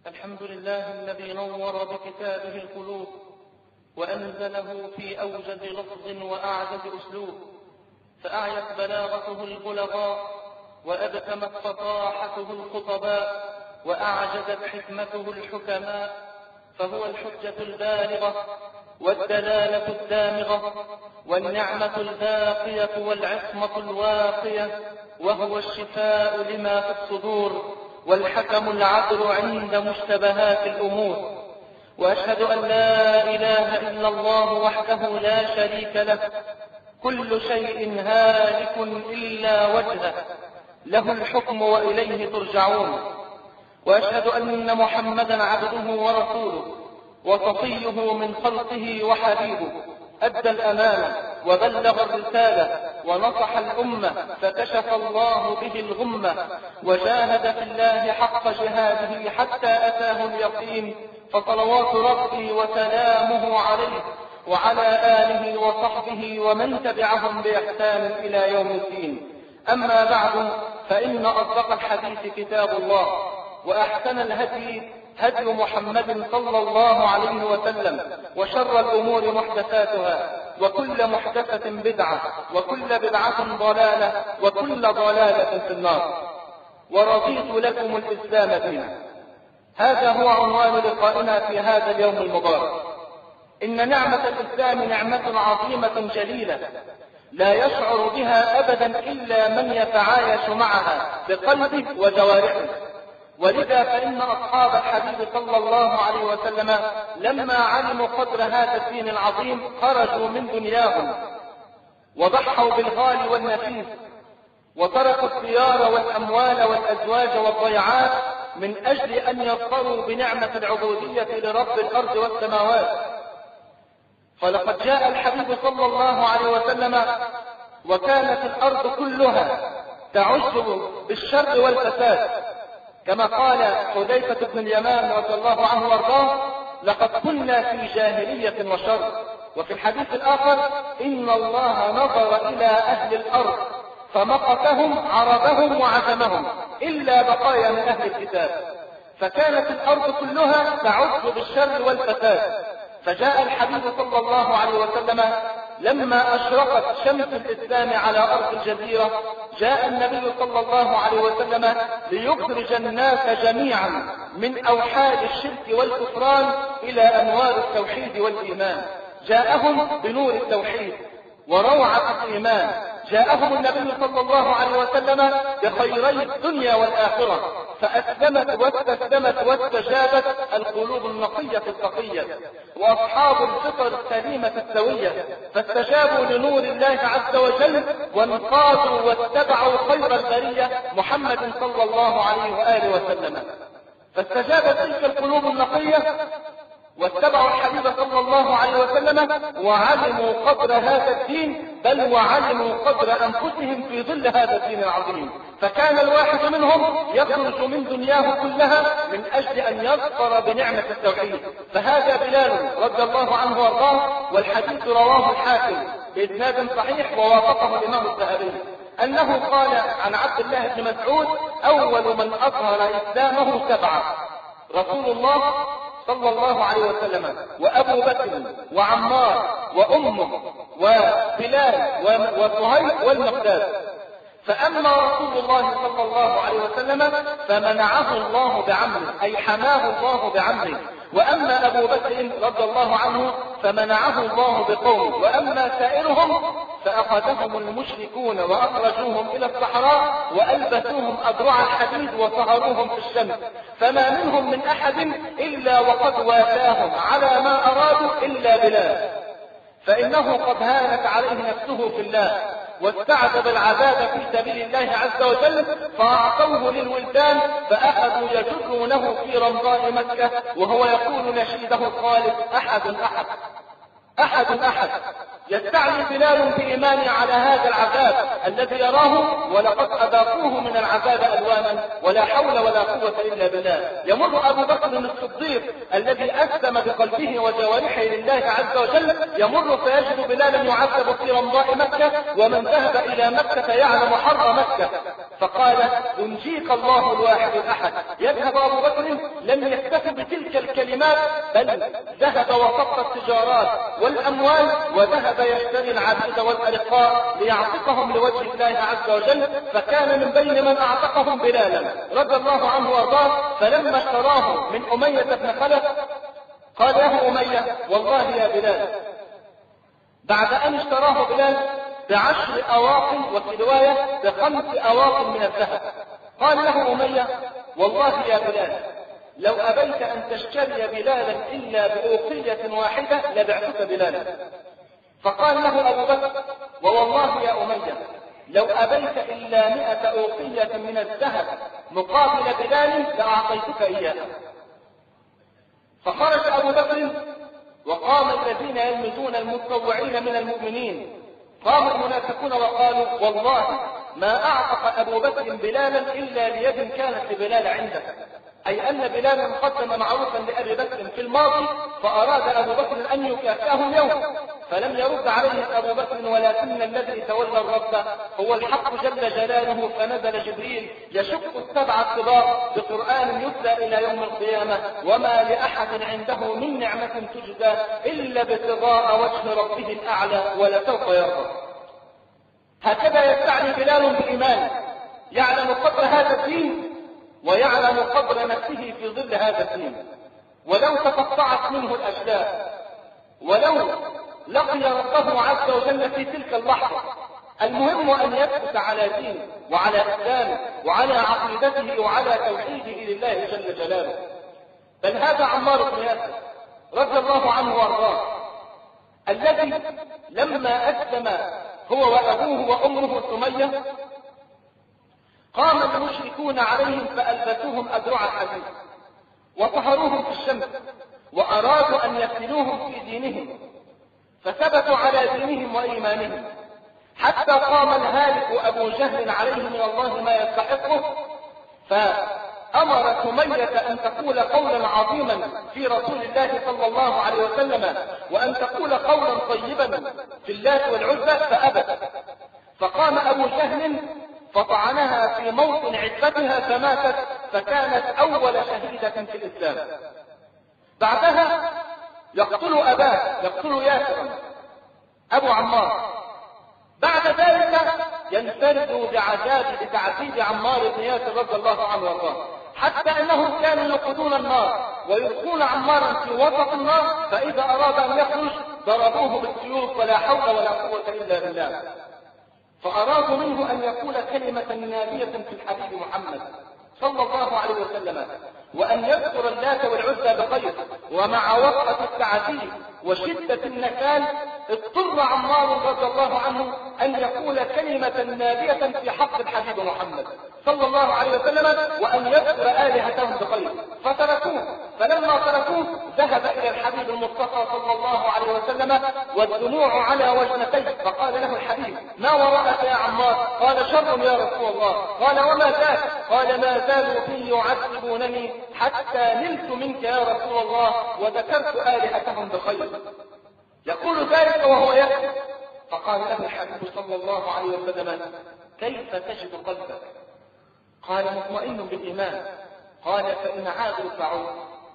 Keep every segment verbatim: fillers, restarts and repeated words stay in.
الحمد لله الذي نور بكتابه القلوب وأنزله في أوجز لفظ وأعجز أسلوب، فأعيت بلاغته البلغاء وأبكمت فصاحته الخطباء وأعجزت حكمته الحكماء، فهو الحجة البالغة والدلالة الدامغة والنعمة الباقية والعصمة الواقية، وهو الشفاء لما في الصدور والحكم العدل عند مشتبهات الأمور. وأشهد أن لا إله إلا الله وحده لا شريك له، كل شيء هالك إلا وجهه، له الحكم وإليه ترجعون. وأشهد أن محمدا عبده ورسوله وصفيه من خلقه وحبيبه، أدى الأمانة وبلغ الرسالة ونصح الأمة، فكشف الله به الغمة وجاهد في الله حق جهاده حتى أتاه اليقين، فصلوات ربي وسلامه عليه وعلى آله وصحبه ومن تبعهم بإحسان إلى يوم الدين. أما بعد، فإن أصدق الحديث كتاب الله، وأحسن الهدي هدي محمد صلى الله عليه وسلم، وشر الأمور محدثاتها، وكل محدثة بدعة، وكل بدعة ضلالة، وكل ضلالة في النار. ورضيت لكم الإسلام دينا. هذا هو عنوان لقائنا في هذا اليوم المبارك. إن نعمة الإسلام نعمة عظيمة جليلة لا يشعر بها أبدا إلا من يتعايش معها بقلبه وجوارحه. ولذا فإن أصحاب الحبيب صلى الله عليه وسلم لما علموا قدر هذا الدين العظيم خرجوا من دنياهم وضحوا بالغالي والنفيس، وتركوا الديار والأموال والأزواج والضيعات من أجل أن يظفروا بنعمة العبودية لرب الأرض والسماوات. فلقد جاء الحبيب صلى الله عليه وسلم وكانت الأرض كلها تعج بالشر والفساد، كما قال حذيفة بن اليمان رضي الله عنه وارضاه: لقد كنا في جاهلية وشر. وفي الحديث الآخر: إن الله نظر إلى أهل الأرض فمقتهم عربهم وعجمهم إلا بقايا من أهل الكتاب. فكانت الأرض كلها تعج بالشر والفساد. فجاء الحبيب صلى الله عليه وسلم لما أشرقت شمس الإسلام على أرض الجزيرة، جاء النبي صلى الله عليه وسلم ليخرج الناس جميعا من أوحال الشرك والكفران إلى أنوار التوحيد والإيمان. جاءهم بنور التوحيد وروعة الإيمان. جاءهم النبي صلى الله عليه وسلم بخيري الدنيا والآخرة، فأسلمت واستسلمت واستجابت القلوب النقية التقية وأصحاب الفطر السليمة السوية، فاستجابوا لنور الله عز وجل وانقادوا واتبعوا خير البرية محمد صلى الله عليه وآله وسلم. فاستجابت تلك القلوب النقية واتبعوا الحبيب صلى الله عليه وسلم وعلموا قدر هذا الدين، بل وعلموا قدر أنفسهم في ظل هذا الدين العظيم. فكان الواحد منهم يخرج من دنياه كلها من أجل أن يظفر بنعمة التوحيد. فهذا بلال رضي الله عنه وارضاه، والحديث رواه الحاكم بإسناد صحيح ووافقه الإمام الذهبي، أنه قال عن عبد الله بن مسعود: أول من أظهر إسلامه سبعة: رسول الله صلى الله عليه وسلم، وأبو بكر، وعمار، وأمه، وبلال، وصهيب، والمقداد. فأما رسول الله صلى الله عليه وسلم فمنعه الله بعمره، أي حماه الله بعمره. وأما أبو بكر رضي الله عنه فمنعه الله بقومه. وأما سائرهم فأخذهم المشركون وأخرجوهم إلى الصحراء وألبسوهم أدرع الحديد وصهروهم في الشمس، فما منهم من أحد إلا وقد وافاهم على ما أرادوا إلا بلال، فإنه قد هانت عليه نفسه في الله واستعذب العذاب في سبيل الله عز وجل، فأعطوه للولدان فأخذوا يجرونه في رمضاء مكة وهو يقول نشيده الخالد: أحد أحد أحد أحد. يستعلي بلال بإيمان على هذا العذاب الذي يراه، ولقد أذاقوه من العذاب ألوانا، ولا حول ولا قوة إلا بالله. يمر أبو بكر الصديق الذي أسلم بقلبه وجوارحه لله عز وجل، يمر فيجد بلالا يعذب في رمضاء مكة، ومن ذهب إلى مكة يعلم حر مكة. فقال ينجيك الله الواحد الأحد. يذهب أبو بكر لم يكتف بتلك الكلمات، بل ذهب وصف التجارات والأموال وذهب يشتري العبيد والأرقاء ليعتقهم لوجه الله عز وجل. فكان من بين من أعتقهم بلالا رضي الله عنه وارضاه. فلما اشتراه من أمية بن خلف قال له أمية والله يا بلال، بعد أن اشتراه بلال بعشر أواق وفي رواية بخمس أواق من الذهب، قال له أمية والله يا بلال لو أبيت أن تشتري بلالا إلا بأوقية واحدة لبعتك بلالا. فقال له أبو بكر ووالله يا أمية لو أبيت إلا مئة أوقية من الذهب مقابل بلال لأعطيتك إياها. فخرج أبو بكر وقام الذين يلمزون المتطوعين من المؤمنين، قام المنافقون وقالوا والله ما أعتق أبو بكر بلالا إلا ليد كانت لبلال عنده، أي أن بلالا قدم معروفا لأبي بكر في الماضي، فأراد أبو بكر أن يكافئه اليوم، فلم يرد عليه أبو بكر، ولكن الذي تولى الرب هو الحق جل جلاله. فنزل جبريل يشق السبع الطباق بقرآن يتلى إلى يوم القيامة، وما لأحد عنده من نعمة تجزى إلا ابتغاء وجه ربه الأعلى ولسوف يرضى. هكذا يستعني بلال بالإيمان، يعلم قدر هذا الدين ويعلم قدر نفسه في ظل هذا الدين، ولو تقطعت منه الأشلاء، ولو لقي ربه عز وجل في تلك اللحظة، المهم أن يثبت على دينه وعلى إسلامه وعلى عقيدته وعلى توحيده لله جل جلاله. بل هذا عمار بن ياسر رضي الله عنه وارضاه، الذي لما أسلم هو وأبوه وأمه سمية قام المشركون عليهم فألبسوهم أدرع الحديد وطهروهم في الشمس وأرادوا أن يفتنوهم في دينهم، فثبتوا على دينهم وإيمانهم حتى قام الهالك أبو جهل عليه من الله ما يستحقه، فأمر سمية أن تقول قولا عظيما في رسول الله صلى الله عليه وسلم، وأن تقول قولا طيبا في اللات والعزى، فأبت. فقام أبو جهل فطعنها في موطن عزتها فماتت، فكانت أول شهيدة في الإسلام. بعدها يقتل أباه، يقتل ياسر أبو عمار. بعد ذلك ينفرد بعذاب بتعذيب عمار بن ياسر رضي الله عنه وارضاه، حتى أنهم كانوا يوقدون النار ويلقون عمارا في وسط النار، فإذا أراد أن يخرج ضربوه بالسيوف، ولا حول ولا قوة إلا بالله. فأرادوا منه أن يقول كلمة نابية في الحبيب محمد صلى الله عليه وسلم، وأن يذكر اللات والعزى بخير. ومع وقعة التعذيب وشدة النكال اضطر عمار رضي الله عنه أن يقول كلمة نابية في حق الحبيب محمد صلى الله عليه وسلم، وأن يذكر آلهتهم بخير. فتركوه، فلما تركوه ذهب إلى الحبيب المصطفى صلى الله عليه وسلم والدموع على وجنتيه، فقال له الحبيب ما وراءك يا عمار؟ قال شر يا رسول الله. قال وما ذاك؟ قال ما زالوا في يعذبونني حتى نلت منك يا رسول الله وذكرت آلهتهم بخير. يقول ذلك وهو يبكي، فقال له الحبيب صلى الله عليه وسلم كيف تجد قلبك؟ قال مطمئن بالإيمان. قال فإن عادوا فعود،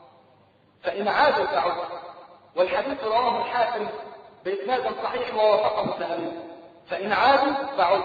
فإن عادوا فعود. والحديث رواه الحاكم بإسناد صحيح ووافقه الذهبي، فإن عادوا فعود.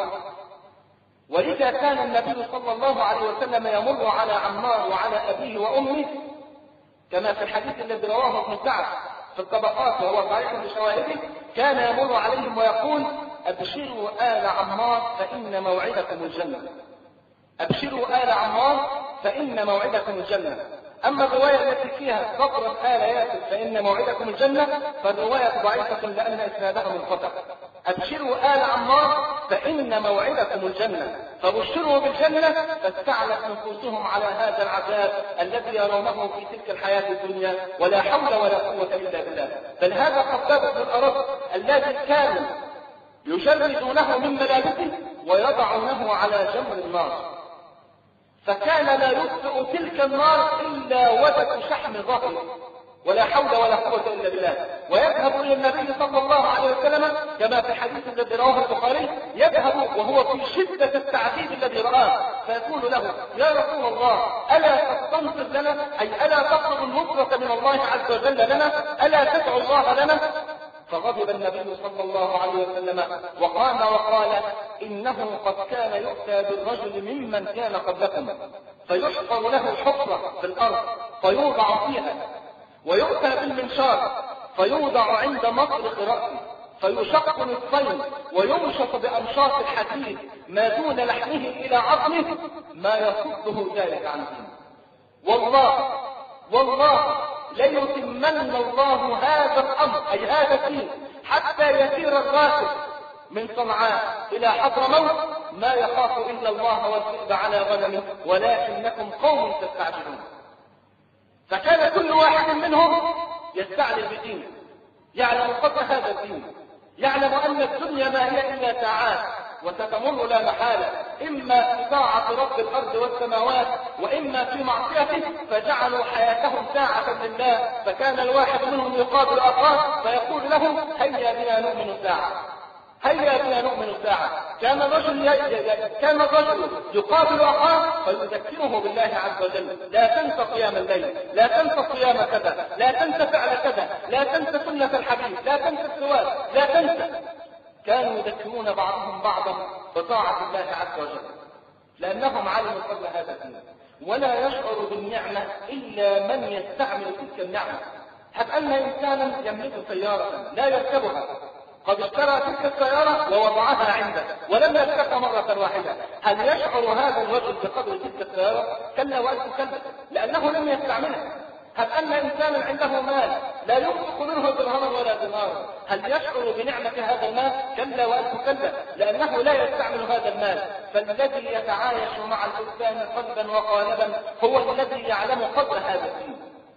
ولذا كان النبي صلى الله عليه وسلم يمر على عمار وعلى أبيه وأمه كما في الحديث الذي رواه ابن سعد في الطبقات وهو صحيح بشواهده، كان يمر عليهم ويقول أبشروا آل عمار فإن موعدكم الجنة، أبشروا آل عمار فإن موعدكم الجنة. أما الرواية التي فيها فقرة آل ياسر فإن موعدكم الجنة فالرواية ضعيفة لأن إسنادها منقطع. أبشروا آل عمار فإن موعدكم الجنة، فبشروا بالجنة فاستعلت نفوسهم على هذا العذاب الذي يرونه في تلك الحياة الدنيا، ولا حول ولا قوة إلا بالله. بل هذا خباب بن الأرد الذي كانوا يجردونه من ملابسه ويضعونه على جمر النار، فكان لا يطفئ تلك النار إلا ودك شحم ظهره، ولا حول ولا قوة إلا بالله، ويذهب إلى النبي صلى الله عليه وسلم كما في الحديث الذي رواه البخاري، يذهب وهو في شدة التعذيب الذي رآه فيقول له: يا رسول الله، ألا تستنصر لنا؟ أي ألا تطلب النصرة من الله عز وجل لنا؟ ألا تدعو الله لنا؟ فغضب النبي صلى الله عليه وسلم وقام وقال: إنه قد كان يؤتى بالرجل ممن كان قبلكم فيحفر له حفرة في الأرض فيوضع فيها، ويؤتى بالمنشار فيوضع عند مطرق رأسه فيشق نصفين ويمشط بأمشاط الحديد ما دون لحمه إلى عظمه ما يصده ذلك عن دينه. والله والله ليتمن الله هذا الأمر أي هذا الدين حتى يسير الراكب من صنعاء إلى حضرموت ما يخاف إلا الله والذئب على غنمه ولكنكم قوم تستعجلون. فكان كل واحد منهم يستعلم بدينه، يعلم قدر هذا الدين، يعلم أن الدنيا ما هي إلا ساعات وستمر لا محالة، إما في طاعة رب الأرض والسماوات وإما في معصيته، فجعلوا حياتهم ساعة لله. فكان الواحد منهم يقابل أخاه فيقول له: هيا بنا نؤمن ساعة، هيا بنا نؤمن ساعة. كان الرجل كان الرجل يقابل أخاه فيذكره بالله عز وجل: لا تنسى قيام الليل، لا تنسى صيام كذا، لا تنسى فعل كذا، لا تنسى سنة الحبيب، لا تنسى السواك، لا تنسى. كانوا يذكرون بعضهم بعضا بطاعة الله عز وجل لأنهم علموا قبل هذا الدين. ولا يشعر بالنعمة إلا من يستعمل تلك النعمة. هب أن إنسانا يملك سيارة لا يركبها، قد اشترى تلك السيارة ووضعها عنده ولم يركبها مرة واحدة، هل يشعر هذا الرجل بقدر تلك السيارة؟ كلا وألف كلا، لأنه لم يستعملها. هل أن إنسانا عنده مال لا ينفق منه درهما ولا دينارا، هل يشعر بنعمة هذا المال؟ كلا وألف كلا، لأنه لا يستعمل هذا المال. فالذي يتعايش مع الإنسان قلبا وقالبا هو الذي يعلم قدر هذا الدين.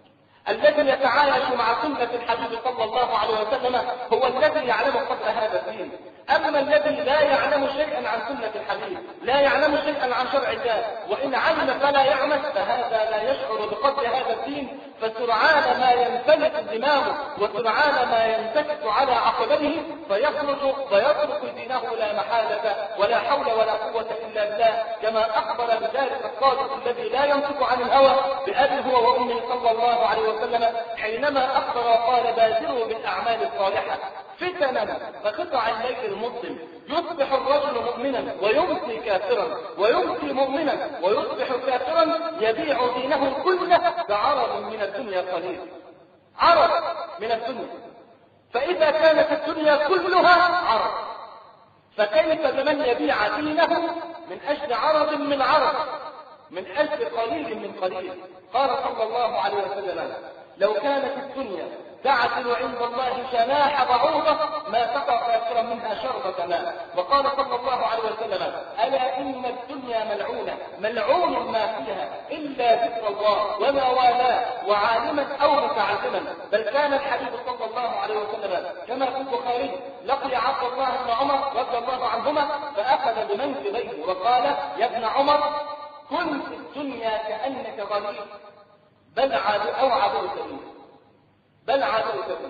الذي يتعايش مع سنة الحبيب صلى الله عليه وسلم هو الذي يعلم قدر هذا الدين. أما الذي لا يعلم شيئا عن سنة الحبيب، لا يعلم شيئا عن شرع الله، وإن علم فلا يعمل، فهذا لا يشعر بقدر هذا الدين. فسرعان ما ينفلت دماغه وسرعان ما ينتكس على عقبته فيخرج فيترك دينه لا محالة ولا حول ولا قوة إلا بالله، كما أخبر بذلك الصادق الذي لا ينطق عن الهوى بأبي هو وأمه صلى الله عليه وسلم حينما أخبر وقال: بادروا بالأعمال الصالحة فتنا كقطع الليل المظلم، يصبح الرجل مؤمنا ويمسي كافرا، ويمسي مؤمنا ويصبح كافرا، يبيع دينه كله بعرض من الدنيا قليل، عرض من الدنيا. فإذا كانت الدنيا كلها عرض، فكيف بمن يبيع دينه من أجل عرض من عرض، من أجل قليل من قليل؟ قال صلى الله عليه وسلم: لو كانت الدنيا تعدل عند الله جناح بعوضة ما سقى كافرا منها شربة ماء. وقال صلى الله عليه وسلم: ألا إن الدنيا ملعونة ملعون ما فيها إلا ذكر الله وما والاه وعالما أو متعلما. بل كان الحبيب صلى الله عليه وسلم كما في البخاري لقي عبد الله بن عمر رضي الله عنهما فأخذ بمنكبيه وقال: يا ابن عمر، كن في الدنيا كأنك غريب بل عاد أو عبر سبيل بل عادوا سبيل.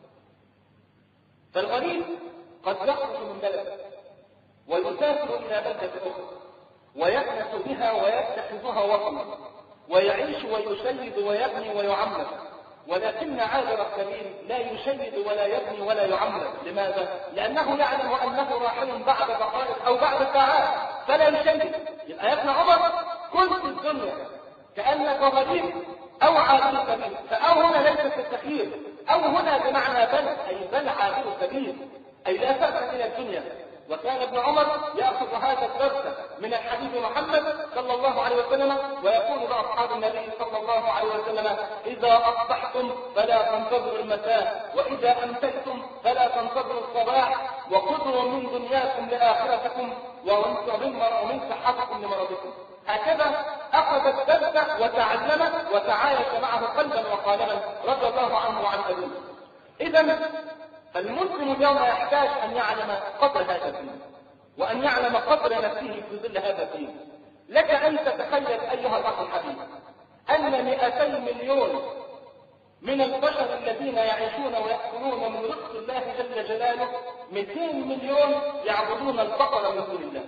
فالغريب قد يخرج من بلده ويسافر إلى بلدة أخرى ويكنس بها ويتخذها وطنا ويعيش ويشيد ويبني ويعمر، ولكن عابر السبيل لا يشيد ولا يبني ولا يعمر. لماذا؟ لأنه يعلم أنه راحل بعد دقائق أو بعد ساعات فلا يشيد. يبقى يا ابن عمر، كن في الدنيا كأنك غريب أو عابر سبيل. فأو هنا ليس في التخيير، أو هنا بمعنى بل، أي بل عابر سبيل، أي لا تأخذ إلى الدنيا. وكان ابن عمر يأخذ هذا الدرس من الحبيب محمد صلى الله عليه وسلم ويقول لأصحاب النبي صلى الله عليه وسلم: إذا أصبحتم فلا تنتظروا المساء، وإذا أمسيتم فلا تنتظروا الصباح، وخذوا من دنياكم لآخرتكم ومن صحتكم لمرضكم. هكذا أخذ الدرس وتعلم وتعايش معه قلبا وقالبا رضي الله عنه وعن أبيه. إذن فالمسلم اليوم يحتاج أن يعلم قدر هذا الدين وأن يعلم قدر نفسه في ظل هذا الدين. لك أن تتخيل أيها الأخ الحبيب أن مئتي مليون من البشر الذين يعيشون ويأكلون من رزق الله جل جلاله مئتين مليون يعبدون البقر من دون الله.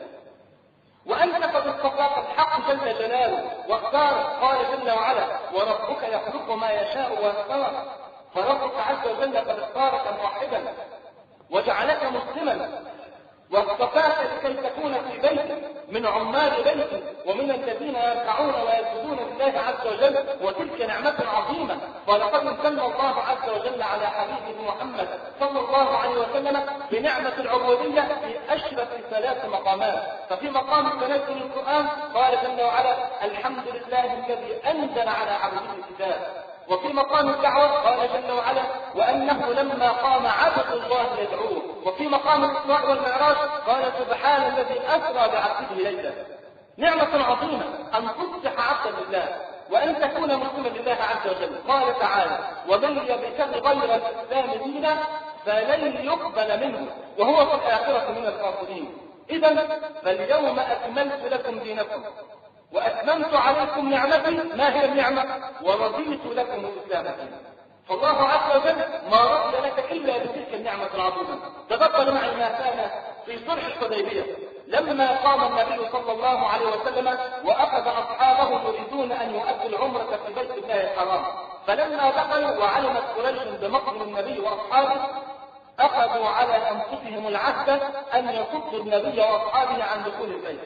وأنت قد اصطفاك الحق جل جلاله واختارك، قال جل وعلا: وربك يخلق ما يشاء ويختار. فربك عز وجل قد اختارك موحدا وجعلك مسلما، واصطفاك لكي تكون في بيتك من عمال بيتك ومن الذين يركعون ويسجدون لله عز وجل، وتلك نعمة عظيمة. ولقد امتن الله عز وجل على حبيبه محمد صلى الله عليه وسلم بنعمة العبودية في أشرف ثلاث مقامات. ففي مقام تنزل القرآن قال جل وعلا: الحمد لله الذي أنزل على عبده الكتاب. وفي مقام الدعوة قال جل وعلا: وأنه لما قام عبد الله يدعوه. وفي مقام الإسراء والمعراج قال: سبحان الذي أسرى بعبده ليلا. نعمة عظيمة أن تصبح عبدا لله وأن تكون مسلما لله عز وجل. قال تعالى: ومن يبتغ غير الإسلام دينا فلن يقبل منه وهو في الآخرة من الخاسرين. إذا فاليوم أكملت لكم دينكم وأتممت عليكم نعمتي. ما هي النعمة؟ ورضيت لكم الإسلام دينا. فالله عز وجل ما رضي لك إلا بتلك النعمة العظيمة. تذكر معي ما كان في صلح الحديبية لما قام النبي صلى الله عليه وسلم وأخذ أصحابه يريدون أن يؤدوا العمرة في بيت الله الحرام. فلما دخلوا وعلمت قريش بمقدم النبي وأصحابه أخذوا على أنفسهم العهد أن يصدوا النبي وأصحابه عن دخول البيت.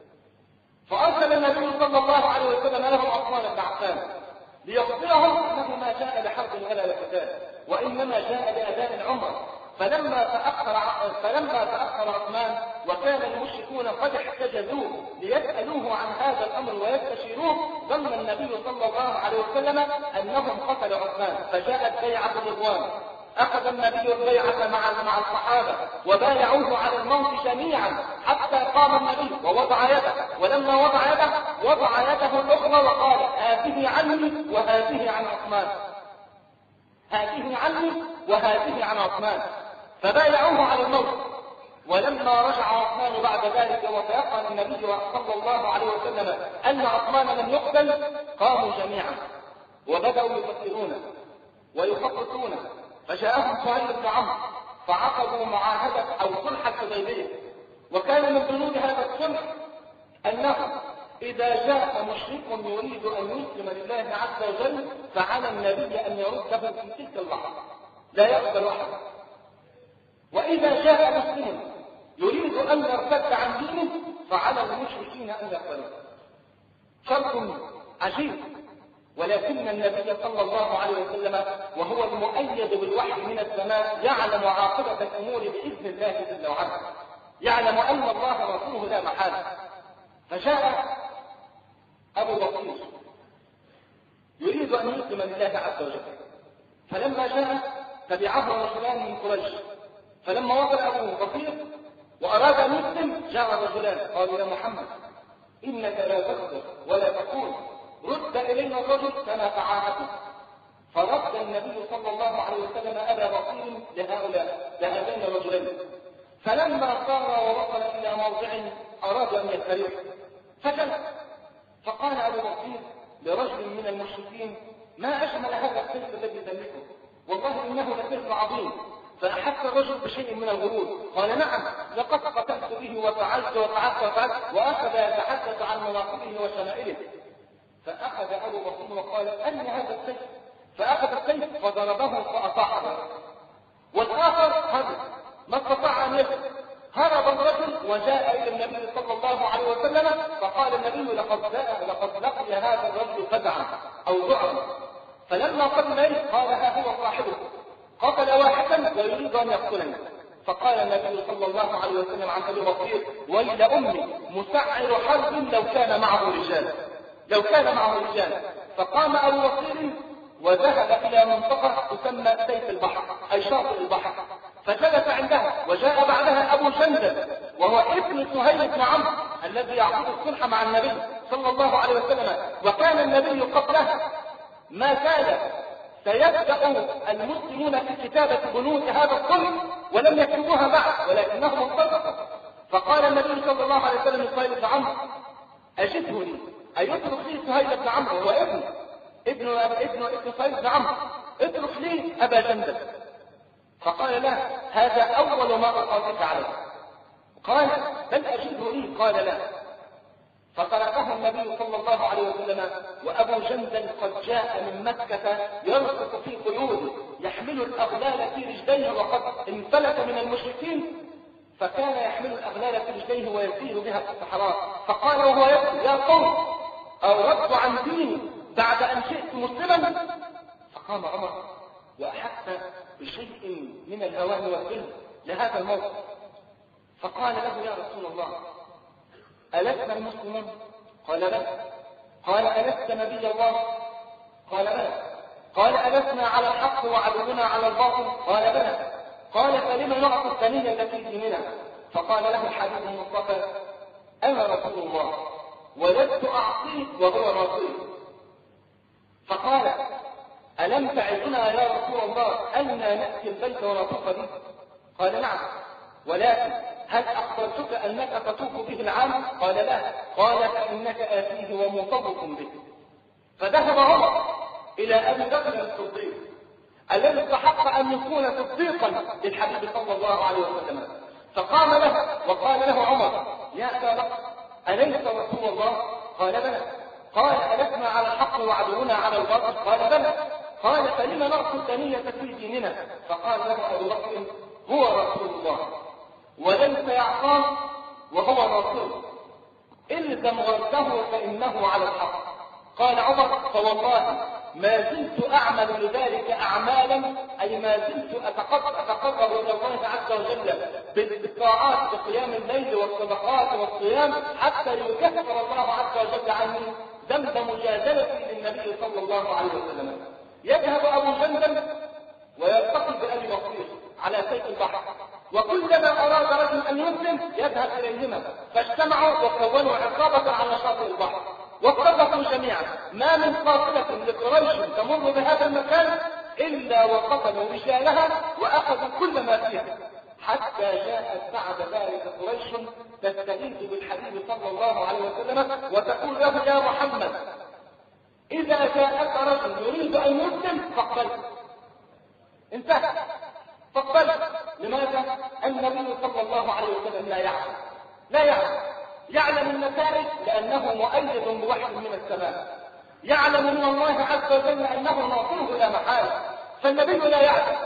فأرسل النبي صلى الله عليه وسلم لهم عثمان بن عفان ليخبرهم أنه ما جاء لحرب ولا لقتال، وإنما جاء لأداء العمرة. فلما تأخر فلما تأخر عثمان وكان المشركون قد احتجزوه ليسألوه عن هذا الأمر ويستشيروه، ظن النبي صلى الله عليه وسلم أنهم قتلوا عثمان، فجاءت بيعة الرضوان. أخذ النبي البيعة مع مع الصحابة وبايعوه على الموت جميعا حتى قام النبي ووضع يده، ولما وضع يده وضع يده الأخرى وقال: هذه عني وهذه عن عثمان، هذه عني وهذه عن عثمان. فبايعوه على الموت. ولما رجع عثمان بعد ذلك وتيقن النبي صلى الله عليه وسلم أن عثمان لم يقتل، قاموا جميعا وبدأوا يفكرون ويخططون. فجاءهم سهيل بن عمرو فعقدوا معاهدة أو صلح الحديبية. وكان من بنود هذا الصلح أنه إذا جاء مشرك يريد أن يسلم لله عز وجل فعلى النبي أن يرده في تلك اللحظة، لا يقبل أحد. وإذا جاء مسلم يريد أن يرتد عن دينه فعلى المشركين أن يقبلوه. شرط عجيب. ولكن النبي صلى الله عليه وسلم وهو المؤيد بالوحي من السماء يعلم عاقبة الأمور بإذن الله جل وعلا، يعلم أن الله رسوله لا محالة. فجاء أبو بكر يريد أن يسلم لله عز وجل. فلما جاء تبعه رجلان من قريش. فلما وصل أبو بكر وأراد أن يسلم جاء رجلان قالوا: يا محمد إنك لا تقدر ولا تقول، رد إلينا الرجل كما تعاهدت. فرد النبي صلى الله عليه وسلم أبا بكر لهؤلاء لهذين الرجلين. فلما صار ووصل إلى موضع أراد أن يستريح فجلس. فقال أبو بكر لرجل من المشركين: ما أجمل هذا السيف الذي تملكه، والله إنه لسيف عظيم. فأحس الرجل بشيء من الغرور، قال: نعم لقد قتلت به وفعلت وفعلت وفعلت، وأخذ يتحدث عن مناقبه وشمائله. فأخذ أبو بكر وقال: أن هذا السيف؟ فأخذ السيف فضربه فأطاعه. والآخر هرب ما استطاع أن يفعل. هرب الرجل وجاء إلى النبي صلى الله عليه وسلم فقال النبي: لقد لقد لقي هذا الرجل فزعا أو ذعرا. فلما قدم إليه قال: ها هو صاحبه قتل واحدا ويريد أن يقتلني. فقال النبي صلى الله عليه وسلم عن أبي بكر: ويل أمي مسعر حرب لو كان معه رجال، لو كان معه رجال. فقام أبو بكر وذهب إلى منطقة تسمى سيف البحر أي شاطئ البحر، فجلس عندها. وجاء بعدها أبو جندل وهو ابن سهيل بن عمرو الذي يعقد الصلح مع النبي صلى الله عليه وسلم. وكان النبي قبله ما كان سيبدأ المسلمون في كتابة بنود هذا الصلح ولم يكتبوها بعد ولكنهم انطلقوا. فقال النبي صلى الله عليه وسلم لسهيل بن عمرو: أجده لي، أي يترك لي سهيل بن عمرو هو ابن ابن ابن ابن سهيل بن عمرو. اترك لي أبا جندل. فقال لا، هذا أول ما أقاطعك عليه. قال بل أجده لي. قال لا. فتركه النبي صلى الله عليه وسلم وأبو جندل قد جاء من مكة يرقص في قيوده يحمل الأغلال في رجليه وقد انفلت من المشركين، فكان يحمل الأغلال في رجليه ويسير بها في الصحراء. فقال وهو يقول يا قوم أردت عن ديني بعد أن شئت مسلما. فقام عمر وأحس بشيء من الهوان والذل لهذا الموقف، فقال له يا رسول الله ألسنا المسلمون؟ قال لا. قال ألست نبي الله؟ قال لا. قال ألسنا على الحق وعدونا على الباطل؟ قال بلى. قال فلما نعطي الثانية التي ديننا؟ فقال له الحبيب المصطفى أنا رسول الله ولست أعطيك وهو رسول. فقال ألم تعدنا يا رسول الله أن نأتي البيت ونطوف به؟ قال نعم، ولكن هل أخبرتك أنك تطوف به العام؟ قال لا. قال فإنك آتيه ومطوف به. فذهب عمر إلى أبي بكر الصديق الذي استحق أن يكون صديقا للحبيب صلى الله عليه وسلم، فقام له وقال له عمر يا أبا بكر أليس رسول الله؟ قال بلى. قال ألسنا على الحق وعدونا على الباطل؟ قال بلى. قال فلما نعطي الثانية في ديننا؟ فقال له أبو بكر هو رسول الله وليس يعصاه وهو رسول، إلزم ورده فإنه على الحق. قال عمر فوالله ما زلت أعمل لذلك أعمالا، أي ما زلت أتقرب إلى الله عز وجل بالطاعات بقيام الليل والصدقات والصيام حتى يكفر الله عز وجل عني ذنب مجادلتي للنبي صلى الله عليه وسلم. يذهب أبو جندل ويلتقي بأبي بصير على سيف البحر، وكلما أراد رجل أن يسلم يذهب إليهما، فاجتمعوا وكونوا عصابة على شاطئ البحر واتفقوا جميعا ما من قافلة لقريش تمر بهذا المكان إلا وقتلوا رجالها وأخذوا كل ما فيها، حتى جاءت بعد ذلك قريش تستغيث بالحبيب صلى الله عليه وسلم وتقول له يا محمد إذا جاءك رجل يريد أن يسلم فاقبله. انتهى، فاقبله. لماذا؟ النبي صلى الله عليه وسلم لا يعلم لا يعلم يعلم النتائج لأنه مؤيد بوحي من السماء، يعلم من الله عز وجل أنه ناصره لا محالة، فالنبي لا يعلم.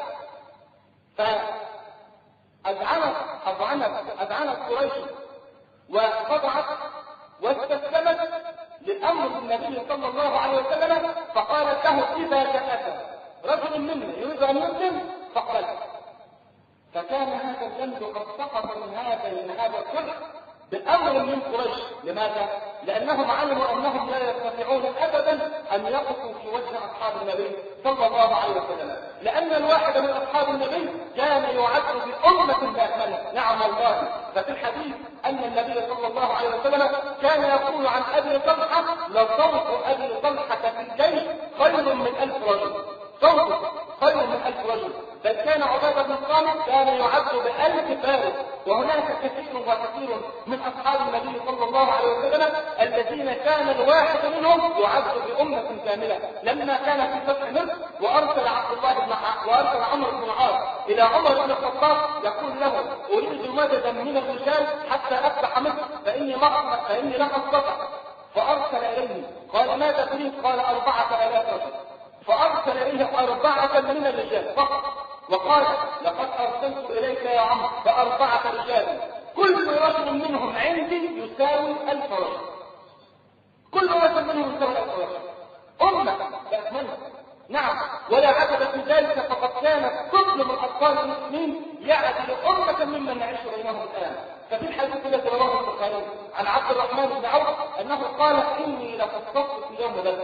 فأذعنت أذعنت أذعنت قريش وخضعت واستسلمت لأمر النبي صلى الله عليه وسلم، فقالت له إذا جاءك رجل منا يريد أن يسلم فاقبله. فكان هذا الجند قد سقط من هذا من هذا الصلح بأمر من قريش. لماذا؟ لأنهم علموا أنهم لا يستطيعون أبدا أن يقفوا في وجه أصحاب النبي صلى الله عليه وسلم، لأن الواحد من أصحاب النبي كان يعد بأمة بأكملها. نعم والله، ففي الحديث أن النبي صلى الله عليه وسلم كان يقول عن أبي طلحة لصوت أبي طلحة في الجيش خير من ألف رجل، صوته خير من ألف رجل. بل كان عبادة بن الصامت كان يعد بألف فارس. وهناك كثير وكثير من أصحاب النبي صلى الله عليه وسلم الذين كان الواحد منهم يعد بأمة كاملة. لما كان في فتح مصر وأرسل عبد الله بن وأرسل عمرو بن العاص إلى عمر بن الخطاب يقول له أريد مددا من الرجال حتى أفتح مصر فإني ما فإني لا أستطع. فأرسل إليه قال ماذا تريد؟ قال أربعة آلاف رجل. فأرسل إليه أربعة من الرجال فقط، وقال لقد أرسلت إليك يا عمرو بأربعة رجال كل رجل منهم عندي يساوي ألف رجل، كل رجل منهم يساوي ألف رجل، أمة بأكملها. نعم، ولا عجب في ذلك، فقد كانت طفل من أطفال المسلمين يعدل أمة ممن نعيش بينهم الآن. ففي الحديث الذي رواه البخاري عن عبد الرحمن بن عوف أنه قال إني لتصدقت في يوم بدر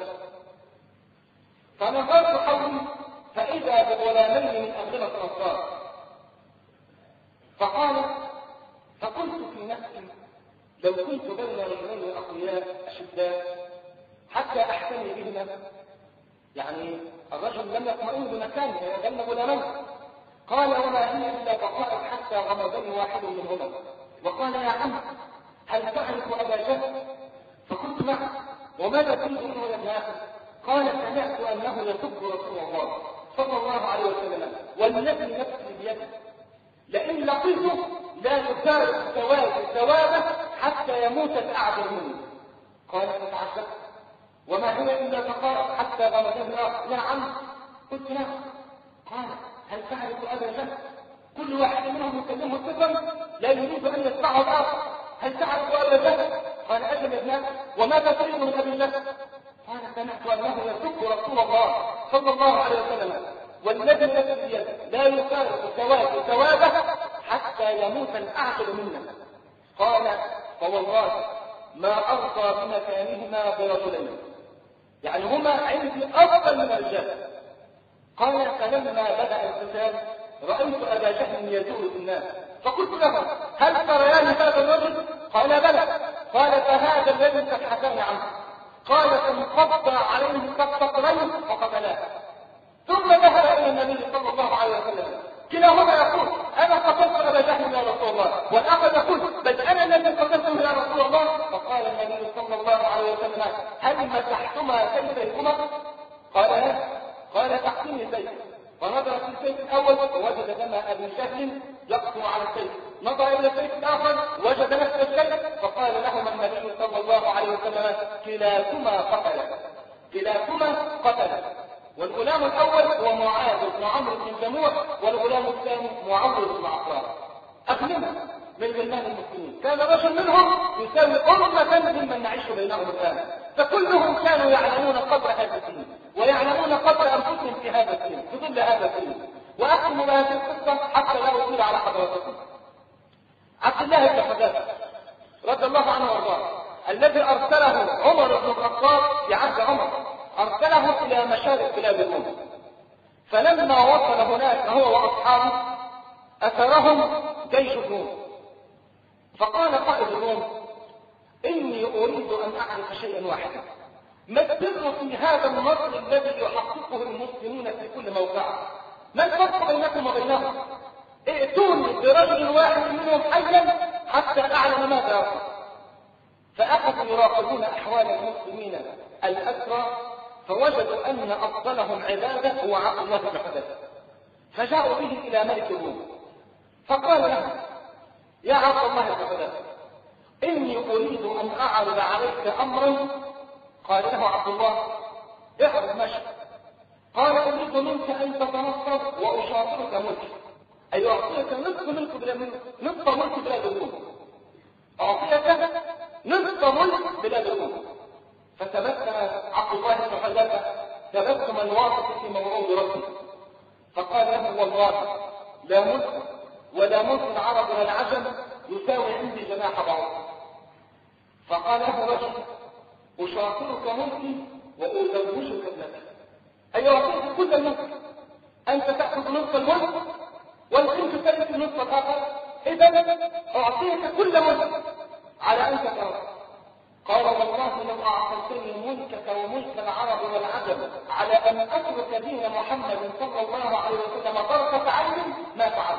فنظرت حولي فإذا بغلامين من أغلبة الأنصار، فقال فقلت في نفسي لو كنت بين رجلين أقوياء أشداء حتى أحتمي بهما، يعني الرجل لم يطمئن بمكانه لأن غلامان. قال وما هي إلا بقاء حتى غمضني واحد منهما وقال يا عم هل تعرف أبا جهل؟ فقلت نعم. وماذا تريد منه يا ابن أخي؟ قال سمعت أنه يسب رسول الله صلى الله عليه وسلم والذي نفسي بيده لئن لقيته لا يفارق ثواب ثوابه حتى يموت الأعدى منه. قال فتعجبت وما هي إلا دقائق حتى غمزه الآخر. نعم. قلت نعم. قال هل تعرف أبا جهل؟ كل واحد منهم يكلمه صفا لا يريد أن يسمعه الآخر. هل تعرف أبا جهل؟ قال أجل يا ابنك. وماذا تريد من أبي جهل؟ قال سمعت أنه يسب رسول الله صلى الله عليه وسلم والذي نفسي بيده لا يفارق ثواب ثوابه حتى يموت الأعقل منا. قال فوالله ما أرضى بمكانهما برجلين، يعني هما عندي أفضل من الرجال. قال فلما بدأ القتال رأيت أبا جهل يجول في الناس فقلت لهم هل تريان هذا الرجل؟ قال بلى. قال فهذا الذي تبحثان عنه. قال فانقض عليه كالصقرين وقتلاه. ثم ذهب إلى النبي صلى الله عليه وسلم كلاهما يقول أنا قتلت أبا جهل يا رسول الله، والآخر يقول بل أنا الذي قتلته يا رسول الله. فقال النبي صلى الله عليه وسلم هل مسحتما سيفيكما؟ قال لا. قال تحتني سيف. فنظر في السيف الأول ووجد دم أبي جهل يقطر على السيف. نظر إلى السيف الآخر وجد نفس الشيء. فقال لهما النبي صلى الله عليه وسلم كلاكما قتل كلاكما قتل. والغلام الأول هو معاذ بن عمرو بن جموع، والغلام الثاني معوذ بن عفراء. أغنمة من غلمان المسلمين، كان رجل منهم يساوي أمة ممن نعيش بينهم الآن، فكلهم كانوا يعلمون قدر هذا الدين ويعلمون قدر أنفسهم في هذا الدين في ظل هذا الدين. وأختم بهذه القصة حتى لا أطيل على حضراتكم. عبد الله بن حذافة رضي الله عنه وارضاه الذي أرسله عمر بن الخطاب في عهد عمر، أرسله إلى مشارق بلاد الروم. فلما وصل هناك هو وأصحابه أثرهم جيش الروم. فقال قائد الروم إني أريد أن أعرف شيئا واحدا، ما السر في هذا النصر الذي يحققه المسلمون في كل موقع؟ ما الفرق بينكم وبينهم؟ ائتوني برجل واحد منهم حيا حتى أعلم ماذا يقول. فأخذوا يراقبون أحوال المسلمين الأسرى فوجدوا أن أفضلهم عبادة هو عبد الله بن حذافة، فجاءوا به إلى ملك الروم فقال له يا عبد الله بن حذافة إني أريد أن أعرض عليك أمرا. قال له عبد الله اعرض مشي. قال أريد منك أن تتنصر وأشاطرك ملك، أي أعطيك نصف ملك بلاد نصف ملك بلاد الروم، أعطيك نصف ملك بلاد الروم. فتبسم عبد الله بن حذافة تبسم الواثق في موعود ربه فقال له والله لا ملك ولا ملك العرب ولا العجم يساوي عندي جناح بعوض. فقال له رجل أشاطرك ملكي وأزوجك ابنتي، أي أعطيك كل الملك، أنت تأخذ نصف الملك والكنت تأخذ النصف الآخر، إذا أعطيك كل ملك على أن تتوقع. قال والله لو أعطيتني ملكك وملك العرب والعجم على أن أترك دين محمد صلى الله عليه وسلم طرفة عين ما فعلت.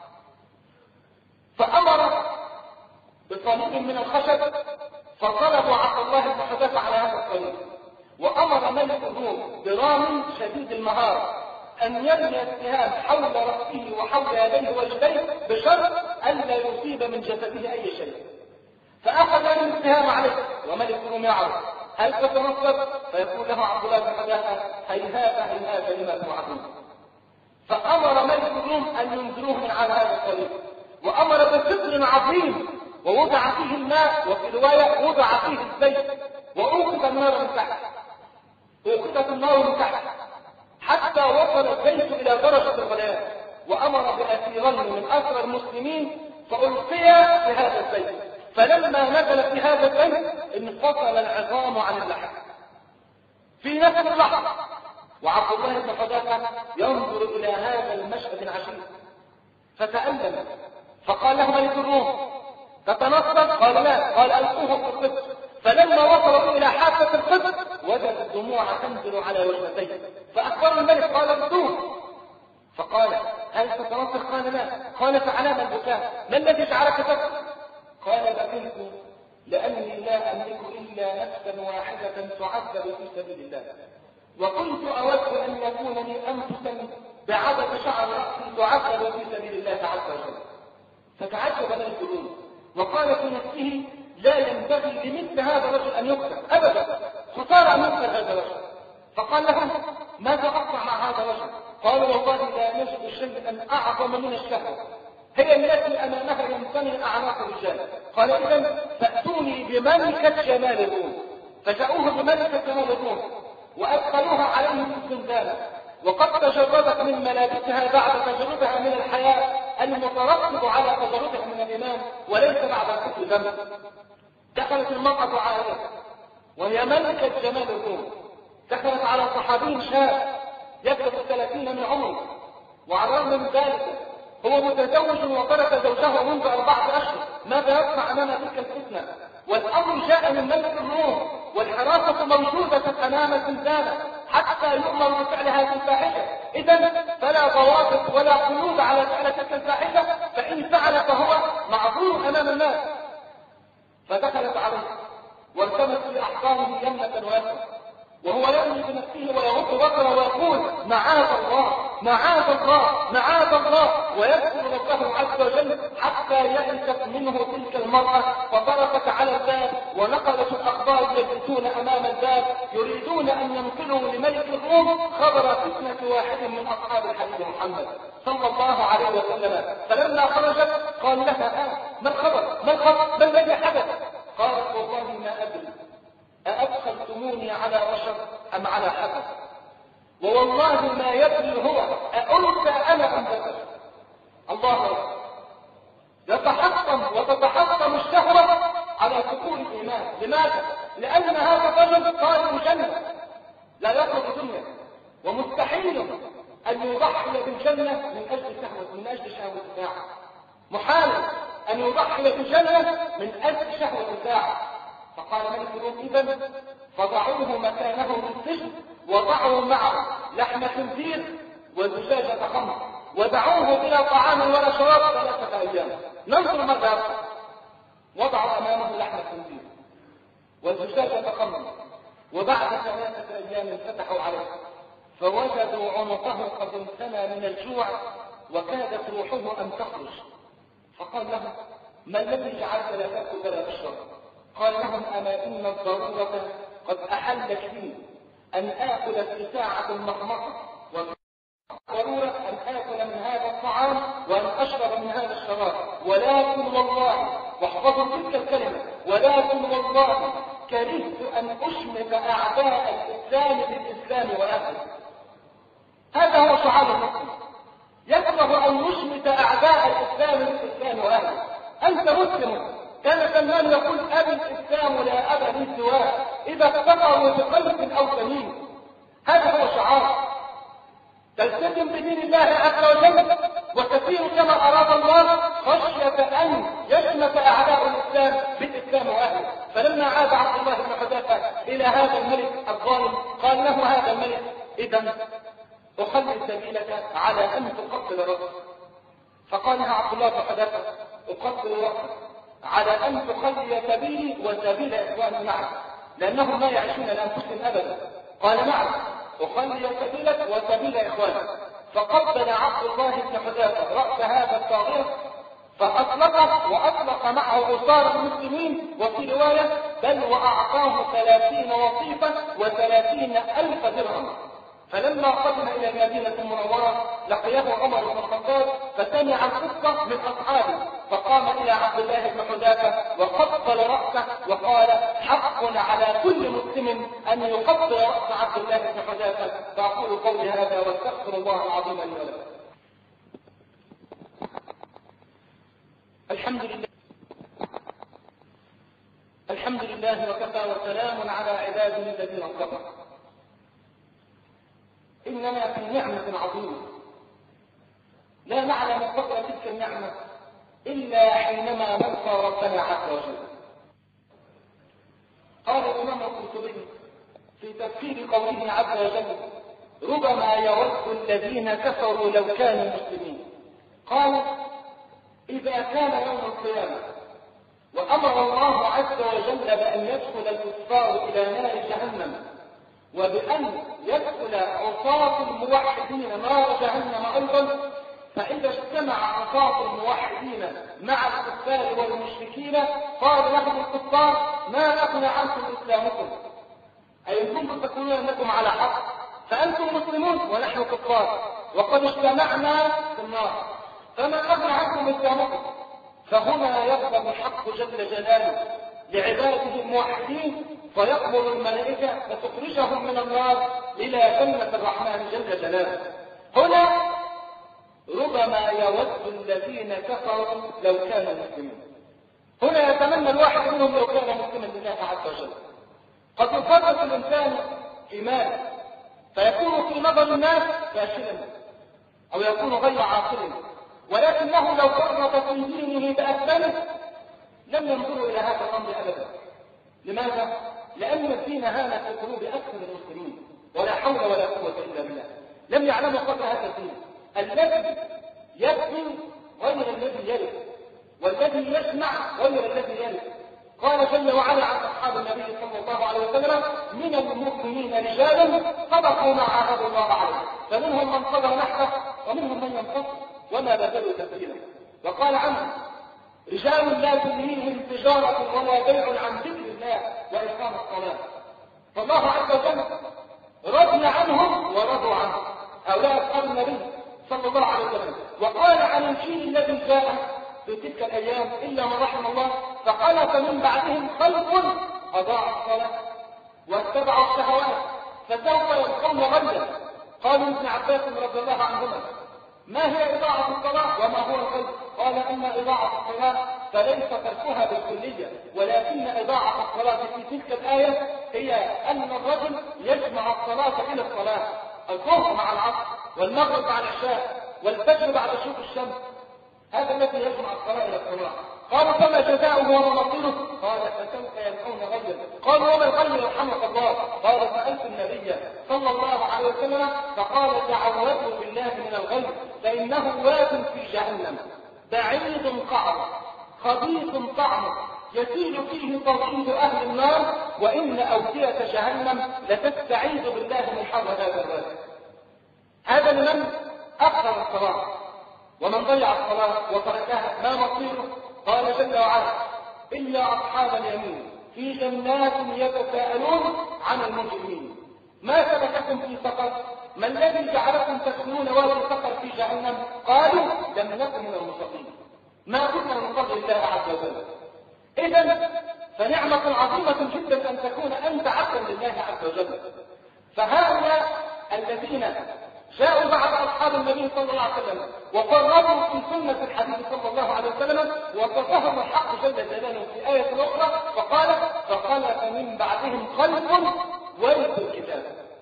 فأمر بصليب من الخشب فطلبوا عبد الله بن حذافة على هذا الصليب، وأمر ملك الروم برام شديد المهارة أن يبني السهام حول رأسه وحول يديه ورجليه بشرط ألا يصيب من جسده أي شيء. فأخذ من السهام عليه وملك الروم يعرف هل تتنصر؟ فيقول له عبد الله بن حذافة هيهات هيهات لما توعدون. فأمر ملك الروم أن ينزلوه من على هذا الطريق، وأمر بسدر عظيم ووضع فيه الماء، وفي رواية وضع فيه الزيت، وأوقد النار من تحت أوقدت النار من تحت حتى وصل الزيت إلى درجة الغليان، وأمر بأسيرين من أسرى المسلمين فألقيا في هذا الزيت. فلما نزل في هذا الزيت انفصل العظام عن اللحم في نفس اللحظة، وعبد الله بن حذافة ينظر إلى هذا المشهد العجيب فتألم. فقال له ملك الروم تتنصر؟ قال لا. قال ألقوه في القدس. فلما وصلوا إلى حافة القدس وجد الدموع تنزل على وجهتيه، فأخبر الملك قال ارسوه. فقال هل تتنصر؟ قال لا. قال فعلام البكاء؟ ما الذي جعلك تبكي؟ قال بكيت لأني لا أملك إلا نفسا واحدة تعذب في سبيل الله، وكنت أود أن يكون لي أنفسا بعدد شعر رأسه تعذب في سبيل الله عز وجل. فتعجب له الجنود وقال في نفسه لا ينبغي لمثل هذا الرجل أن يقتل أبدا، خسارة أن يقتل هذا الرجل. فقال لهم ماذا أصنع مع هذا الرجل؟ قالوا والله لا نجد شيئا أعظم من الشهوة، هي التي أمامها ينثني أعناق الرجال. قال إذن فأتوني بملكة جمال الروم. فجاءوه بملكة جمال الروم وأدخلوها عليه في الزنزانة، وقد تجردت من ملابسها بعد تجربها من الحياة المترتب على تجربها من الإيمان وليس بعد الكفر ذنب. دخلت المرأة عارية وهي ملكة جمال الروم، دخلت على صحابي شاب يبلغ ثلاثين من عمره، وعلى الرغم من ذلك هو متزوج وترك زوجه منذ أربعة أشهر. ماذا يصنع أمام تلك الفتنة؟ والأمر جاء من ملك الروم والحراسة موجودة أمام الزنزانة حتى يؤمر بفعل هذه الفاحشة. إذن فلا ضوابط ولا قيود على فعل تلك الفاحشة، فإن فعل فهو معذور أمام الناس. فدخلت عليه والتمس لأحضانه يمنة ويسرا، وهو يرمي بنفسه ويغض بصره ويقول معاذ الله معاذ الله معاذ الله، ويذكر ربه عز وجل حتى يئست منه تلك المرأة فطرقت على الباب ونقلت الأخبار يجلسون أمام الباب يريدون أن ينقلوا لملك الروم خبر فتنة واحد من أصحاب الحبيب محمد صلى الله عليه وسلم. فلما خرجت قال لها آه ما الخبر ما الخبر ما الذي حدث؟ قالت والله ما أدري أأدخلتموني على بشر أم على حدث، ووالله ما يدري هو أأنثى أنا أم ذكر. الله أكبر. يتحطم وتتحطم الشهوة على سكون الإيمان. لماذا؟ لأن هذا الرجل طالب جنة لا يطلب الدنيا، ومستحيل أن يضحي بالجنة من أجل شهوة من أجل شهوة الساعة. محال أن يضحي بالجنة من أجل شهوة الساعة. فقال ملك الروم إذن فضعوه مكانه من السجن وضعوا معه لحم خنزير وزجاجة خمر ودعوه بلا طعام ولا شراب ثلاثة أيام. ننظر ماذا يفعل. وضعوا أمامه لحم خنزير وزجاجة خمر، وبعد ثلاثة أيام فتحوا عليه فوجدوا عنقه قد انثنى من الجوع وكادت روحه أن تخرج. فقال له ما الذي جعلك لا تأكل ولا تشرب؟ قال لهم أما إن الضرورة قد أحلت لي أن آكل في ساعة مخمصة، والضرورة أن آكل من هذا الطعام وأن أشرب من هذا الشراب، ولكن والله واحفظوا تلك الكلمة ولكن والله كرهت أن أشمت أعداء الإسلام بالإسلام وأهله. هذا هو شعار المسلم، يكره أن يشمت أعداء الإسلام بالإسلام وأهله. أنت مسلم، كان سلمان يقول أبي الإسلام لا أبا لي سواه إذا افتقروا بقلب أو سمين. هذا هو شعار. تلتزم بدين الله عز وجل وتسير كما أراد الله خشية أن يشمت أعداء الإسلام بالإسلام وأهله. فلما عاد عبد الله بن حذافة إلى هذا الملك الظالم قال له هذا الملك إذن أخلي سبيلك على أن تقتل رأسك. فقال له عبد الله بن حذافة أقتل رأسك على أن تخلي سبيلي وسبيل إخواني معك لأنهم لا يعيشون لأنفسهم أبدا. قال نعم أخلي سبيلك وسبيل إخوانك. فقبل عبد الله بن حذافة رأس هذا الطاغية فأطلقه وأطلق معه أسار المسلمين، وفي رواية بل وأعطاه ثلاثين وصيفة وثلاثين ألف درهم. فلما قدم إلى المدينة المنورة لقيه عمر بن الخطاب فسمع القصة من أصحابه فقام إلى عبد الله بن حذافة وقبل رأسه وقال حق على كل مسلم أن يقبل رأس عبد الله بن حذافة. فأقول قولي هذا واستغفر الله العظيم لي ولكم. الحمد لله الحمد لله وكفى وسلام على عباده الذين اصطفى. إننا في نعمة عظيمة لا نعلم قدر تلك النعمة إلا حينما نلقى ربنا عز وجل. قال الإمام القرطبي في تفسير قوله عز وجل ربما يود الذين كفروا لو كانوا مسلمين. قال إذا كان يوم القيامة وأمر الله عز وجل بأن يدخل الكفار إلى نار جهنم وبأن يدخل عصاة الموحدين نار جهنم أيضا، فإذا اجتمع عصاة الموحدين مع الكفار والمشركين قال لهم الكفار ما أغنى عنكم إسلامكم، أي إن كنتم تقولون أنكم على حق فأنتم مسلمون ونحن كفار وقد اجتمعنا في النار، فما أغنى عنكم إسلامكم. فهنا يغضب الحق جل جلاله لعباده الموحدين فيأمر الملائكة فتخرجهم من النار إلى جنة الرحمن جل جلاله. هنا ربما يود الذين كفروا لو كانوا مسلمين. هنا يتمنى الواحد منهم لو كان مسلما لله عز وجل. قد يفرط الإنسان في ماله فيكون في نظر الناس فاشلا أو يكون غير عاقل، ولكنه لو فرط في دينه بأكمله لم ينظروا إلى هذا الأمر أبدا. لماذا؟ لأن الدين هان في قلوب أكثر المسلمين ولا حول ولا قوة إلا بالله. لم يعلموا قدر هذا الدين الذي يبني غير الذي يرث، والذي يسمع غير الذي يرث. قال جل وعلا عن أصحاب النبي صلى الله عليه وسلم من المؤمنين رجال صدقوا ما عاهدوا الله عليه فمنهم من قضى نحبه ومنهم من ينتصر وما بدلوا تبديلا. وقال عنه رجال لا تلهيهم تجارة ولا بيع عن ذكر الله وإقام الصلاة. فالله عز وجل رضي عنهم ورضوا عنه هؤلاء أصحاب النبي صلى الله عليه وسلم. وقال عن الجيل الذي جاء في تلك الأيام إلا من رحم الله فخلف من بعدهم خلق أضاعوا الصلاة واتبعوا الشهوات فسوف يلقون غيا. قالوا ابن عباس رضي الله عنهما ما هي إضاعة الصلاة وما هو الغي؟ قال أما إضاعة الصلاة فليس تركها بالكلية، ولكن إضاعة الصلاة في تلك الآية هي أن الرجل يجمع الصلاة إلى الصلاة، الظهر مع العصر والمغرب مع العشاء والفجر بعد شروق الشمس، هذا الذي يجمع الصلاة إلى الصلاة. قالوا فما جزاؤه وما مصيره؟ قال فسوف يلقون غيا. قالوا وما الغي يرحمك الله؟ قال سألت النبي صلى الله عليه وسلم فقال تعوذوا بالله من الغي فإنه واد في جهنم بعيد قعره خبيث طعمه يسيل فيه توحيد أهل النار وإن أودية جهنم لتستعيذ بالله من حر هذا الواد. هذا لمن أخر الصلاة، ومن ضيع الصلاة وتركها ما مصيره؟ قال جل وعلا إلا أصحاب اليمين في جنات يتساءلون عن المجرمين ما سلككم في سقر؟ ما الذي جعلكم تسكنون وادي سقر في جهنم؟ قالوا لم نكن من المصلين ما كنا نصلي الله عز وجل. إذن فنعمة عظيمة جدا أن تكون أنت عبدا لله عز وجل. فهؤلاء الذين جاءوا بعد أصحاب النبي صلى الله عليه وسلم وقرروا في سنة الحبيب صلى الله عليه وسلم وصفهم الحق جل جلاله في آية أخرى فقال فخلف من بعدهم خلف ورثوا الكتاب.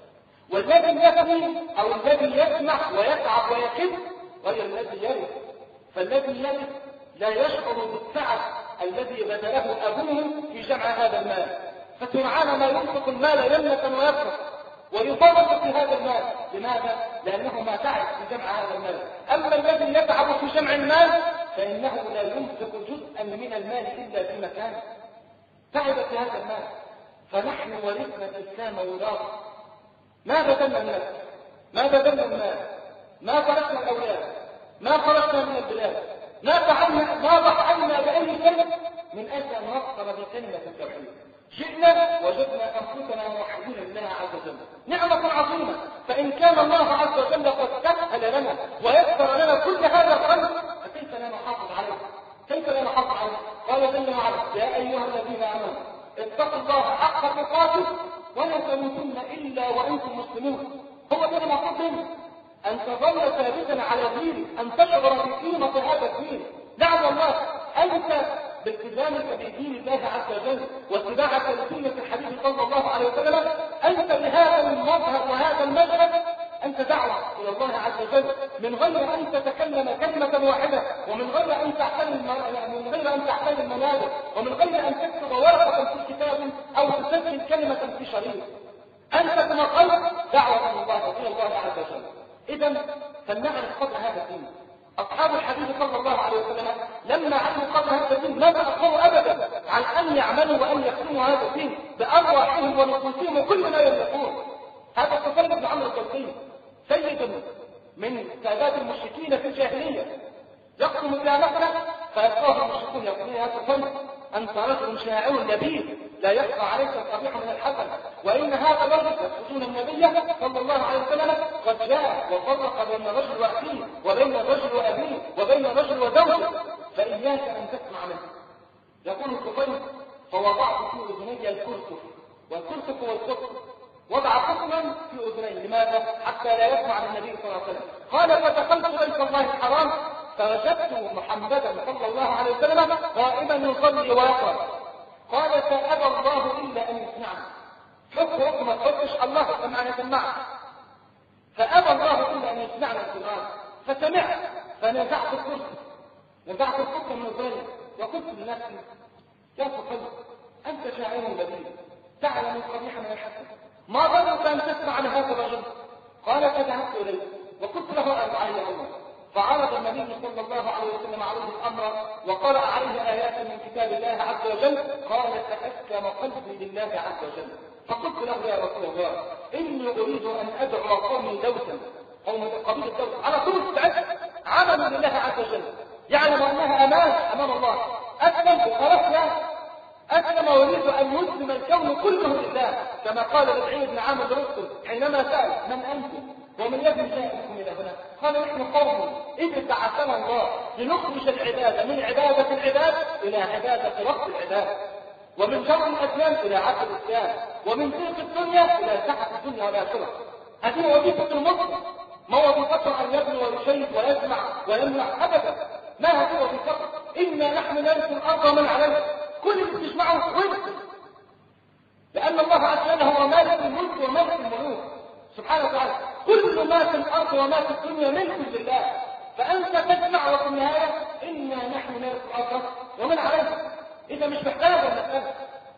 والذي يفني أو الذي يسمع ويتعب ويكب غير الذي يرث. فالذي يرث لا يشعر بالتعب الذي بذله أبوه في جمع هذا المال، فسرعان ما ينفق المال يمنة ويفرق ويطالب في هذا المال. لماذا؟ لأنه ما تعب في جمع هذا المال. أما الذي يتعب في جمع المال فإنه لا ينفق جزءا من المال إلا في مكانه. تعب في هذا المال. فنحن ورثنا الإسلام وراثة. ما بدلنا الناس، ما بدلنا المال، ما تركنا الأولاد، ما خرجنا من البلاد، ما فعلنا ما ضحينا بأي شيء من أجل أن نصل بكلمة التوحيد. جئنا وجدنا أنفسنا موحدين لله عز وجل. نعمة عظيمة. فإن كان الله عز وجل قد سهل لنا ويسر لنا كل هذا الخير فكيف لا نحافظ عليه؟ كيف لا نحافظ عليه؟ قال جل وعلا يا أيها الذين آمنوا اتقوا الله حق تقاته ولا تموتن إلا وأنتم مسلمون. هو ده المقصود منه أن تظل ثابتا على دين، أن تشعر بقيمة هذا الدين. نعم الله أنت بالتزامك بدين الله عز وجل واتباعك لسنة الحبيب صلى الله عليه وسلم أنت بهذا المظهر وهذا المشهد أنت دعوة إلى الله عز وجل من غير أن تتكلم كلمة واحدة ومن غير أن تحتل من غير أن تحتل المنابر ومن غير أن تكتب ورقة في كتاب أو تسجل كلمة في شريط. أنت كما قلت دعوة إلى الله إلى الله عز وجل. إذن فلنعرف قدر هذا الدين. أصحاب الحبيب صلى الله عليه وسلم لما علموا قدر هذا الدين ما تأخروا أبدا عن أن يعملوا وأن يخدموا هذا الدين بأرواحهم ونفوسهم وكل ما يملكون. هذا الطفيل بن عمرو الدوسي سيد من سادات المشركين في الجاهلية، يقسم إلى نخلة فيلقاه المشركون يقولون يا طفيل أنت رجل شاعر نبيل لا يخفى عليك القبيح من الحسن، وإن هذا الرجل يقصدون النبي صلى الله عليه وسلم قد جاء وفرق بين الرجل وأخيه وبين الرجل وأبيه وبين الرجل وزوجه، فإياك أن تسمع منه. يقول الطفيل فوضعت في أذني الكرسف، والكرسف هو القطن، وضع قطنا في أذنيه، لماذا؟ حتى لا يسمع من النبي صلى الله عليه وسلم. قال فدخلت بيت الله الحرام فوجدت محمدا صلى الله عليه وسلم قائما يصلي ويقرأ. قال فأبى الله إلا أن يسمعني. حكم حكم ما تحطش الله سمع يسمعك. فأبى الله إلا أن يسمعنا القرآن، فسمعت فنزعت الكرسي، نزعت الكرسي من أذني وقلت لنفسي يا طفل أنت شاعر نبيل تعلم القبيح من الحسن، ما ظنك أن تسمع لهذا الرجل؟ قال فذهبت إليه وقلت له أربعين يوما، فعرض النبي صلى الله عليه وسلم عليه الأمر وقرأ عليه آيات من كتاب الله عز وجل. قال فأسلم قلبي لله عز وجل. فقلت له يا رسول الله إني أريد أن أدعو قومي دوسا، قوم قبيلة دوس على طول استعد عملوا لله عز وجل، يعلم أنها أمانة أمام الله. أسلم وخرجنا أسلم ويريد أن يسلم الكون كله لله، كما قال ربعي بن عامر الرسل حينما سأل من أنتم ومن يبني جاءكم إلى هنا؟ قال نحن قوم إذ بعثنا الله لنخرج العبادة من عبادة العباد إلى عبادة رب العباد، ومن شر الأسلام إلى عبد الإسلام، ومن ضيق الدنيا إلى سعة الدنيا والآخرة. هذه وظيفة المسلم، ما وظيفته أن يبني ويشيد ويسمع ويمنع أبدا، ما هذه وظيفته. إنا نحن نرث الأرض من عليها، كل اللي تسمعه ويبقى، لأن الله عز وجل هو مالك الملك ومالك الملوك سبحانه وتعالى. كل ما في الأرض وما في الدنيا ملك لله، فأنت تسمع وفي النهاية إنا نحن نرث الأرض ومن عليها، إذا مش محتاج المسألة.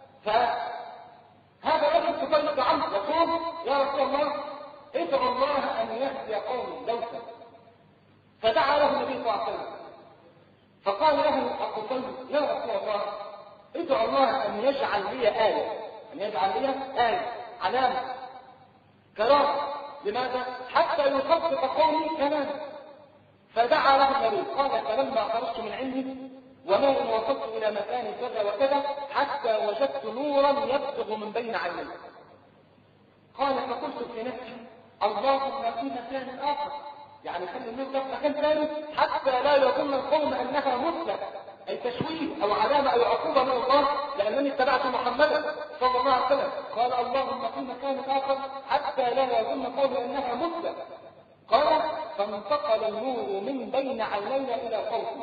فهذا الرجل طفيل بن عمرو يقول يا رسول الله ادعو الله أن يهدي قوم دوسا، فدعا له النبي صلى الله عليه وسلم، فقال له الطفيل يا رسول الله ادعو الله أن يجعل لي آية، أن يجعل لي آية علامة كرامة، لماذا؟ حتى يصدق قومي كلامه. فدعا له النبي. قال فلما خرجت من عندي وما إن وصلت إلى مكان كذا وكذا حتى وجدت نورا يبدغ من بين عيني. قال فقلت في نفسي اللهم في مكان آخر، يعني خلي النور ده في مكان ثاني حتى لا يظن القوم أنها مثلى، أي تشويه أو علامة أو عقوبة من الله لأنني اتبعت محمدا صلى الله عليه وسلم. قال اللهم في مكان آخر حتى لا يظن قوم أنها مثلى. قال فانتقل النور من بين عيني إلى قومي.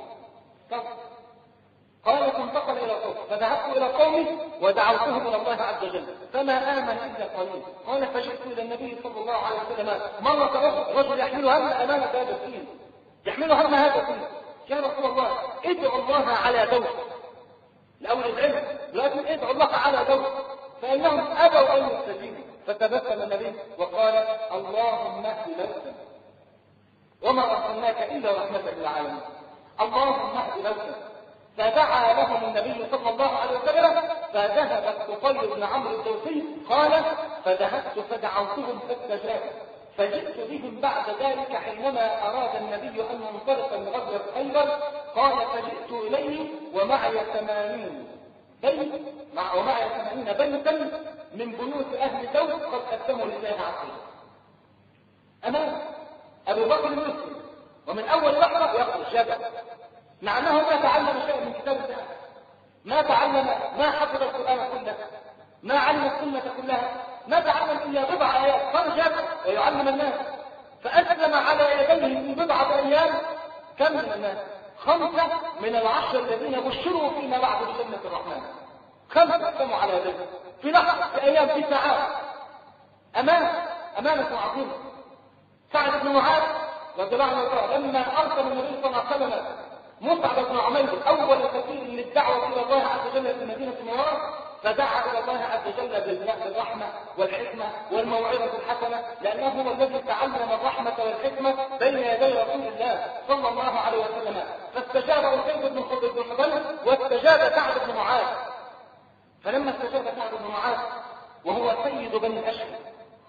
قال فانتقل إلى قومي فذهبت إلى قومي ودعوتهم إلى الله عز وجل فما آمن إلا قليل. قال فجئت إلى النبي صلى الله عليه وسلم مرة أخرى، رجل يحمل هم أمانة هذا الدين، يحمل هم هذا الدين. يا رسول الله ادعو الله على دوس، الأول العلم لكن ادعو الله على دوس، فإنهم أبوا أن يستجيبوا. فتبسم النبي وقال اللهم اهد دوسا وما أرسلناك إلا رحمة للعالمين، اللهم اهد دوسا. فدعا لهم النبي صلى الله عليه وسلم فذهب الطفيل بن عمرو الدوسي. قال فذهبت فدعوتهم فاستجابوا، فجئت بهم بعد ذلك حينما أراد النبي أن ينطلق من غزوة خيبر. قال فجئت إليه ومعي ثمانين بيت مع ومعي ثمانين بيتا من بيوت أهل دوس قد قدموا لله عز وجل. أمام أبو بكر المسلم ومن أول لحظة يقول جبل، مع أنه ما تعلم شيء من كتاب الله، ما تعلم ما حفظ القرآن كله، ما علم السنة كلها، ما تعلم إلا بضع آيات، خرج ويعلم الناس. فأسلم على يديه في بضعة أيام كم من الناس؟ خمسة من العشر الذين بشروا فيما بعد بجنة الرحمن. خمسة أسلموا على يديه في لحظة، في أيام، في ساعات. أمانة أمانة عظيمة. سعد بن معاذ رضي الله عنه لما أرسل النبي صلى الله عليه وسلم مصعب بن عمير أول سفير للدعوة إلى الله عز وجل في مدينة منورة، فدعا إلى الله عز وجل بالرحمة والحكمة والموعظة الحسنة، لأنه هو الذي تعلم الرحمة والحكمة بين يدي رسول الله صلى الله عليه وسلم. فاستجاب أسيد بن حضير واستجاب سعد بن معاذ. فلما استجاب سعد بن معاذ وهو سيد بني أشهر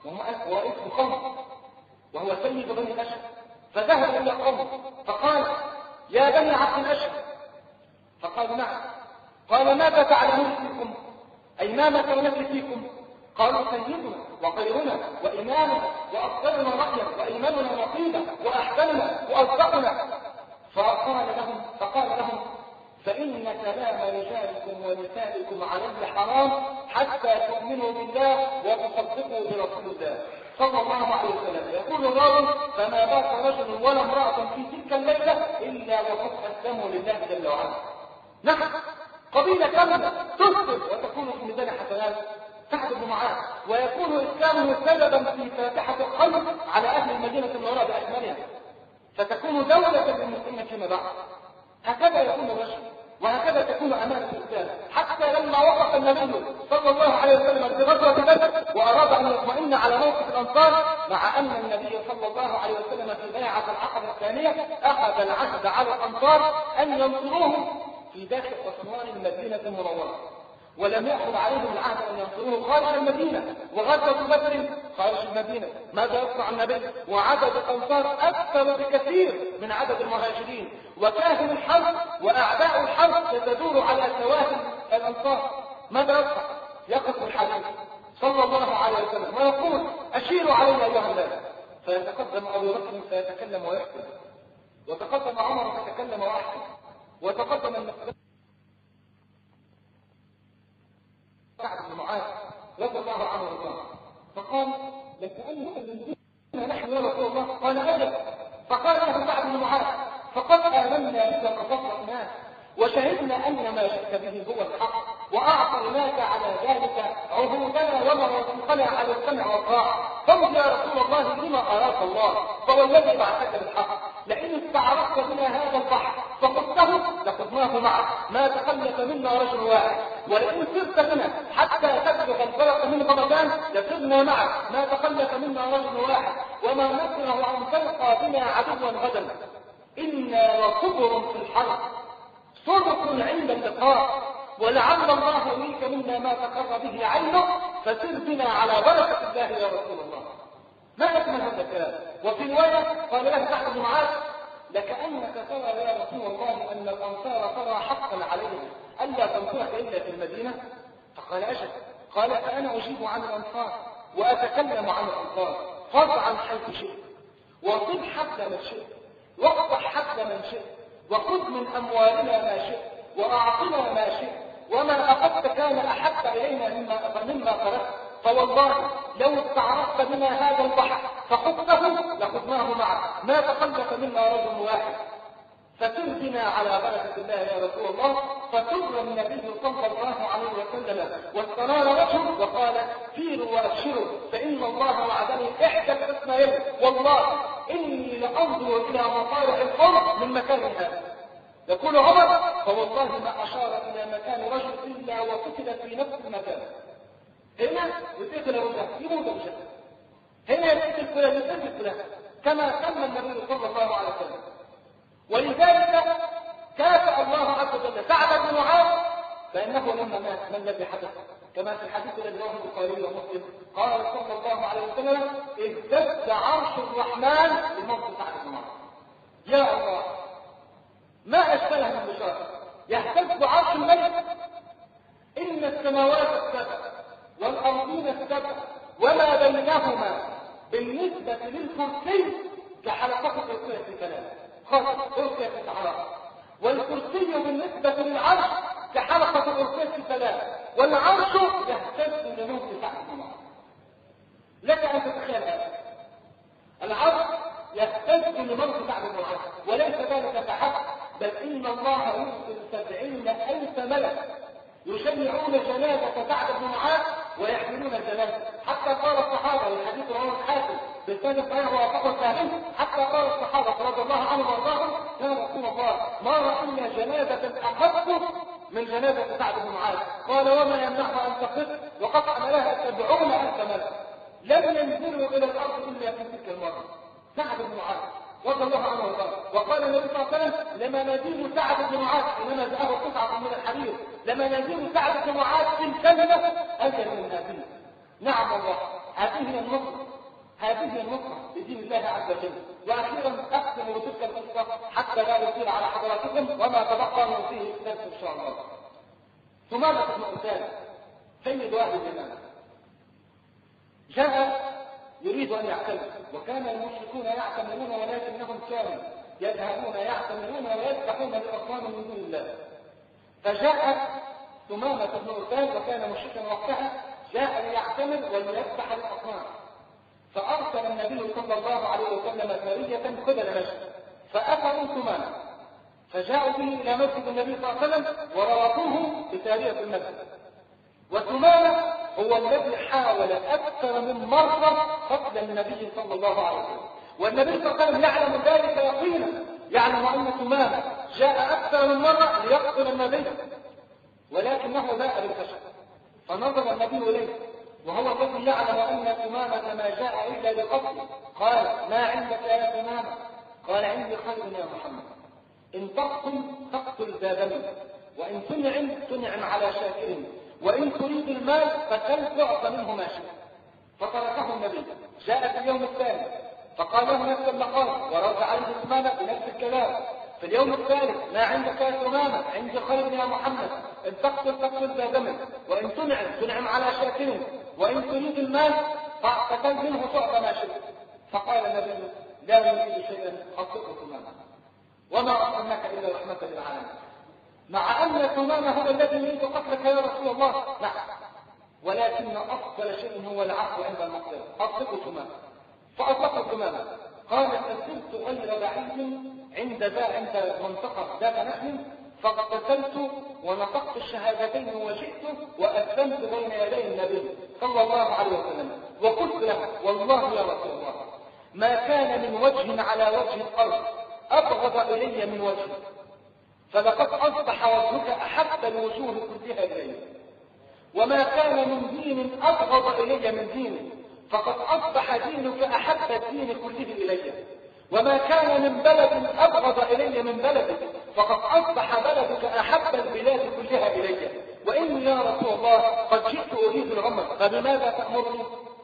وهو اسم قوم وهو سيد بني الأشهر، فذهب إلى قوم فقال يا بني عبد الأشهر، فقالوا نعم. قال ماذا تعلمون فيكم؟ أي ما مثلنا فيكم؟ قالوا سيدنا وخيرنا وإمامنا وأفضلنا رأيا وإيماننا نقيبا وأحسننا وأصدقنا. فقال لهم فقال لهم فإن كلام رجالكم ونسائكم علي حرام حتى تؤمنوا بالله وتصدقوا برسول الله صلى الله عليه وسلم. يقول الراوي فما بات رجل ولا امرأة في تلك الليلة إلا وقد أسلموا لله جل وعلا. نعم، قبيلة كاملة تسلم وتكون في ميزان حسنات سعد بن معاذ، ويكون إسلامه سببا في فاتحة القلب على أهل المدينة المنورة بأكملها، فتكون دولة للمسلمين فيما بعد. هكذا يكون الرجل، وهكذا تكون أمانة الإسلام. حتى لما وقف النبي صلى الله عليه وسلم في غزوة بدر وأراد أن يطمئن على موقف الأنصار، مع أن النبي صلى الله عليه وسلم في بيعة العقبة الثانية أخذ العهد على الأنصار أن ينصروهم في داخل أسوار المدينة المنورة، ولم يأخذ عليهم العهد أن ينصروه خارج المدينة. وغزوة بدر خارج المدينة، ماذا يصنع النبي؟ وعدد الأنصار أكثر بكثير من عدد المهاجرين، وكاهن الحرب وأعداء الحرب تدور على سواهل الأنصار. ماذا يصنع؟ يقف الحديث صلى الله عليه وسلم ويقول أشيروا علي أيها الناس، فيتقدم أبو بكر فيتكلم ويحكم، وتقدم عمر فيتكلم ويحكم، وتقدم المقدام سعد بن معاذ رضي الله عنه وارضاه، فقال لكأننا نحن يا رسول الله. قال أجل. فقال له سعد بن معاذ فقد آمنا بك كفرة الناس وشهدنا أن ما جئت به هو الحق، وأعطيناك على ذلك عهودنا ومواثيقنا على السمع والطاعة، فامض يا رسول الله لما أراك الله، فوالذي بعثك بالحق لئن استعرضت بنا هذا البحر فقدته لقدناه معك ما تخلف منا رجل واحد، ولئن سرت بنا حتى تبلغ الفرق من غمدان لسرنا معك ما تخلف منا رجل واحد، وما نكره أن تلقى بنا عدوا غدا، إنا لصبر في الحرب صدق عند اللقاء، ولعل الله يريك منا ما تقر به عينه، فسر بنا على بركة الله يا رسول الله. ما أكمل هذا الكلام. وفي رواية قال له سعد بن معاذ لكأنك ترى يا رسول الله أن الأنصار ترى حقا عليهم ألا تنصرك إلا في المدينة؟ فقال أجل. قال فأنا أجيب عن الأنصار وأتكلم عن الأنصار، فض عن حيث شئت، وصب حد من شئت، واقطع حد من شئت، وخذ من أموالنا ما شئت، وأعطنا ما شئت، وما أخذت كان أحب إلينا مما مما تركت، فوالله لو استعرضت بنا هذا البحر فخذته لخذناه معك ما تخلف منا رجل واحد، فسر بنا على بركة الله يا رسول الله. فسر النبي صلى الله عليه وسلم واستنار وجهه وقال سيروا وأبشروا فإن الله وعدني إحدى الحسنيين، والله إني لأنظر إلى مصارع القوم من مكان هذا. يقول عمر فوالله ما أشار إلى مكان رجل إلا وقتل في نفس المكان. هنا يقتل رجل يموت رجل، هنا يقتل فلان يقتل فلان، كما سمى النبي صلى الله عليه وسلم. ولذلك كافأ الله عز وجل سعد بن معاذ فإنه لما مات ما الذي حدث؟ كما في الحديث الذي رواه البخاري ومسلم قال صلى الله عليه وسلم اهتز عرش الرحمن بموت سعد بن معاذ. يا الله ما أشبه من بشارة يهتز عرش الملك. إن السماوات السبع والأرضين السبع وما بينهما بالنسبة للكرسي كحلقة الكرسي في كلام خاصة كرسي في العراق، والكرسي بالنسبة للعرش كحلقة الكرسي في كلام، والعرش يهتز لموت سعد بن معاذ. لك أن تتخيل هذا العرش يهتز لموت سعد بن معاذ، وليس ذلك فحسب بل إن الله يرسل سبعين ألف ملك يشيعون جنازة سعد بن معاذ ويحملون الجنازة، حتى قال الصحابة والحديث رواه الحاكم بالسند صحيح ووافقه الفاهم، حتى قال الصحابة رضي الله عنهم وارضاهم يا رسول الله ما رأينا جنازة أخف من جنازة سعد بن معاذ. قال وما يمنعها أن تخف وقد حملها سبعون ألف ملك لم ينزلوا إلى الأرض إلا في تلك المرة. سعد بن معاذ رضي الله عنه وارضاه. وقال النبي صلى الله عليه وسلم لما نزيل سعد بن معاذ حينما جاءه قطعة من الحرير لما نزيل سعد بن معاذ في الجنة أجل من هذه. نعم والله هذه هي النصرة، هذه هي النصرة بدين الله عز وجل. وأخيرا أختم بتلك القصة حتى لا يطيل على حضراتكم وما تبقى من فيه الدرس إن شاء الله. ثمامة بن قتادة سيد أهل اليمن جاء يريد أن يعتمر، وكان المشركون يعتمرون ولكنهم كانوا يذهبون يعتمرون ويذبحون لأصنام من دون الله. فجاء ثمامة بن قتادة وكان مشركا وقتها، جاء ليعتمر وليذبح للأصنام. فأرسل النبي صلى الله عليه وسلم سرية قبل مشهد فأتوا ثمامة، فجاءوا به إلى مسجد النبي صلى الله عليه وسلم وربطوه بسارية المسجد. وثمامة هو الذي حاول أكثر من مرة قتل النبي صلى الله عليه وسلم، والنبي صلى الله عليه وسلم يعلم ذلك يقينا، يعلم أن ثمامة جاء أكثر من مرة ليقتل النبي، ولكنه باء بالفشل. فنظر النبي إليه وهو الذي يعلم أن ثمامة ما جاء إلا لقتله، قال: ما عندك يا ثمامة؟ قال: عندي خير يا محمد، إن تقتل تقتل ذا دم، وإن تنعم تنعم على شاكر، وإن تريد المال فكل تعطى منه ما شئت. فتركه النبي. جاء في اليوم الثاني فقال له نفس المقال ورد عليه ثمامة بنفس الكلام. في اليوم الثالث: ما عندك يا ثمامة؟ عندي خير يا محمد، إن تقتل تقتل ذا دم، وإن تنعم تنعم على شاكر، وإن تريد المال فكل منه تعطى ما شئت. فقال النبي: لا نريد شيئا أطلقه ثمامة، وما أرسلناك إلا رحمة للعالمين. مع أن ثمامة هو الذي يريد قتلك يا رسول الله، نعم، ولكن أفضل شيء هو العفو عند المقدرة. أطلقوا ثمامة. فأطلقوا ثمامة. قال: فسرت غير بعيد عند ذا عند منطقة ذات نخل، فاقتتلت ونطقت الشهادتين وجئت وأسلمت بين يدي النبي صلى الله عليه وسلم، وقلت له: والله يا رسول الله ما كان من وجه على وجه الأرض أبغض إلي من وجهك، فلقد أصبح وجهك أحب الوجوه كلها إلي، وما كان من دين أبغض إلي من دينك، فقد أصبح دينك أحب الدين كله إلي، وما كان من بلد أبغض إلي من بلدك، فقد أصبح بلدك أحب البلاد كلها إلي، وإني يا رسول الله قد جئت أريد العمر، فبماذا تأمرني؟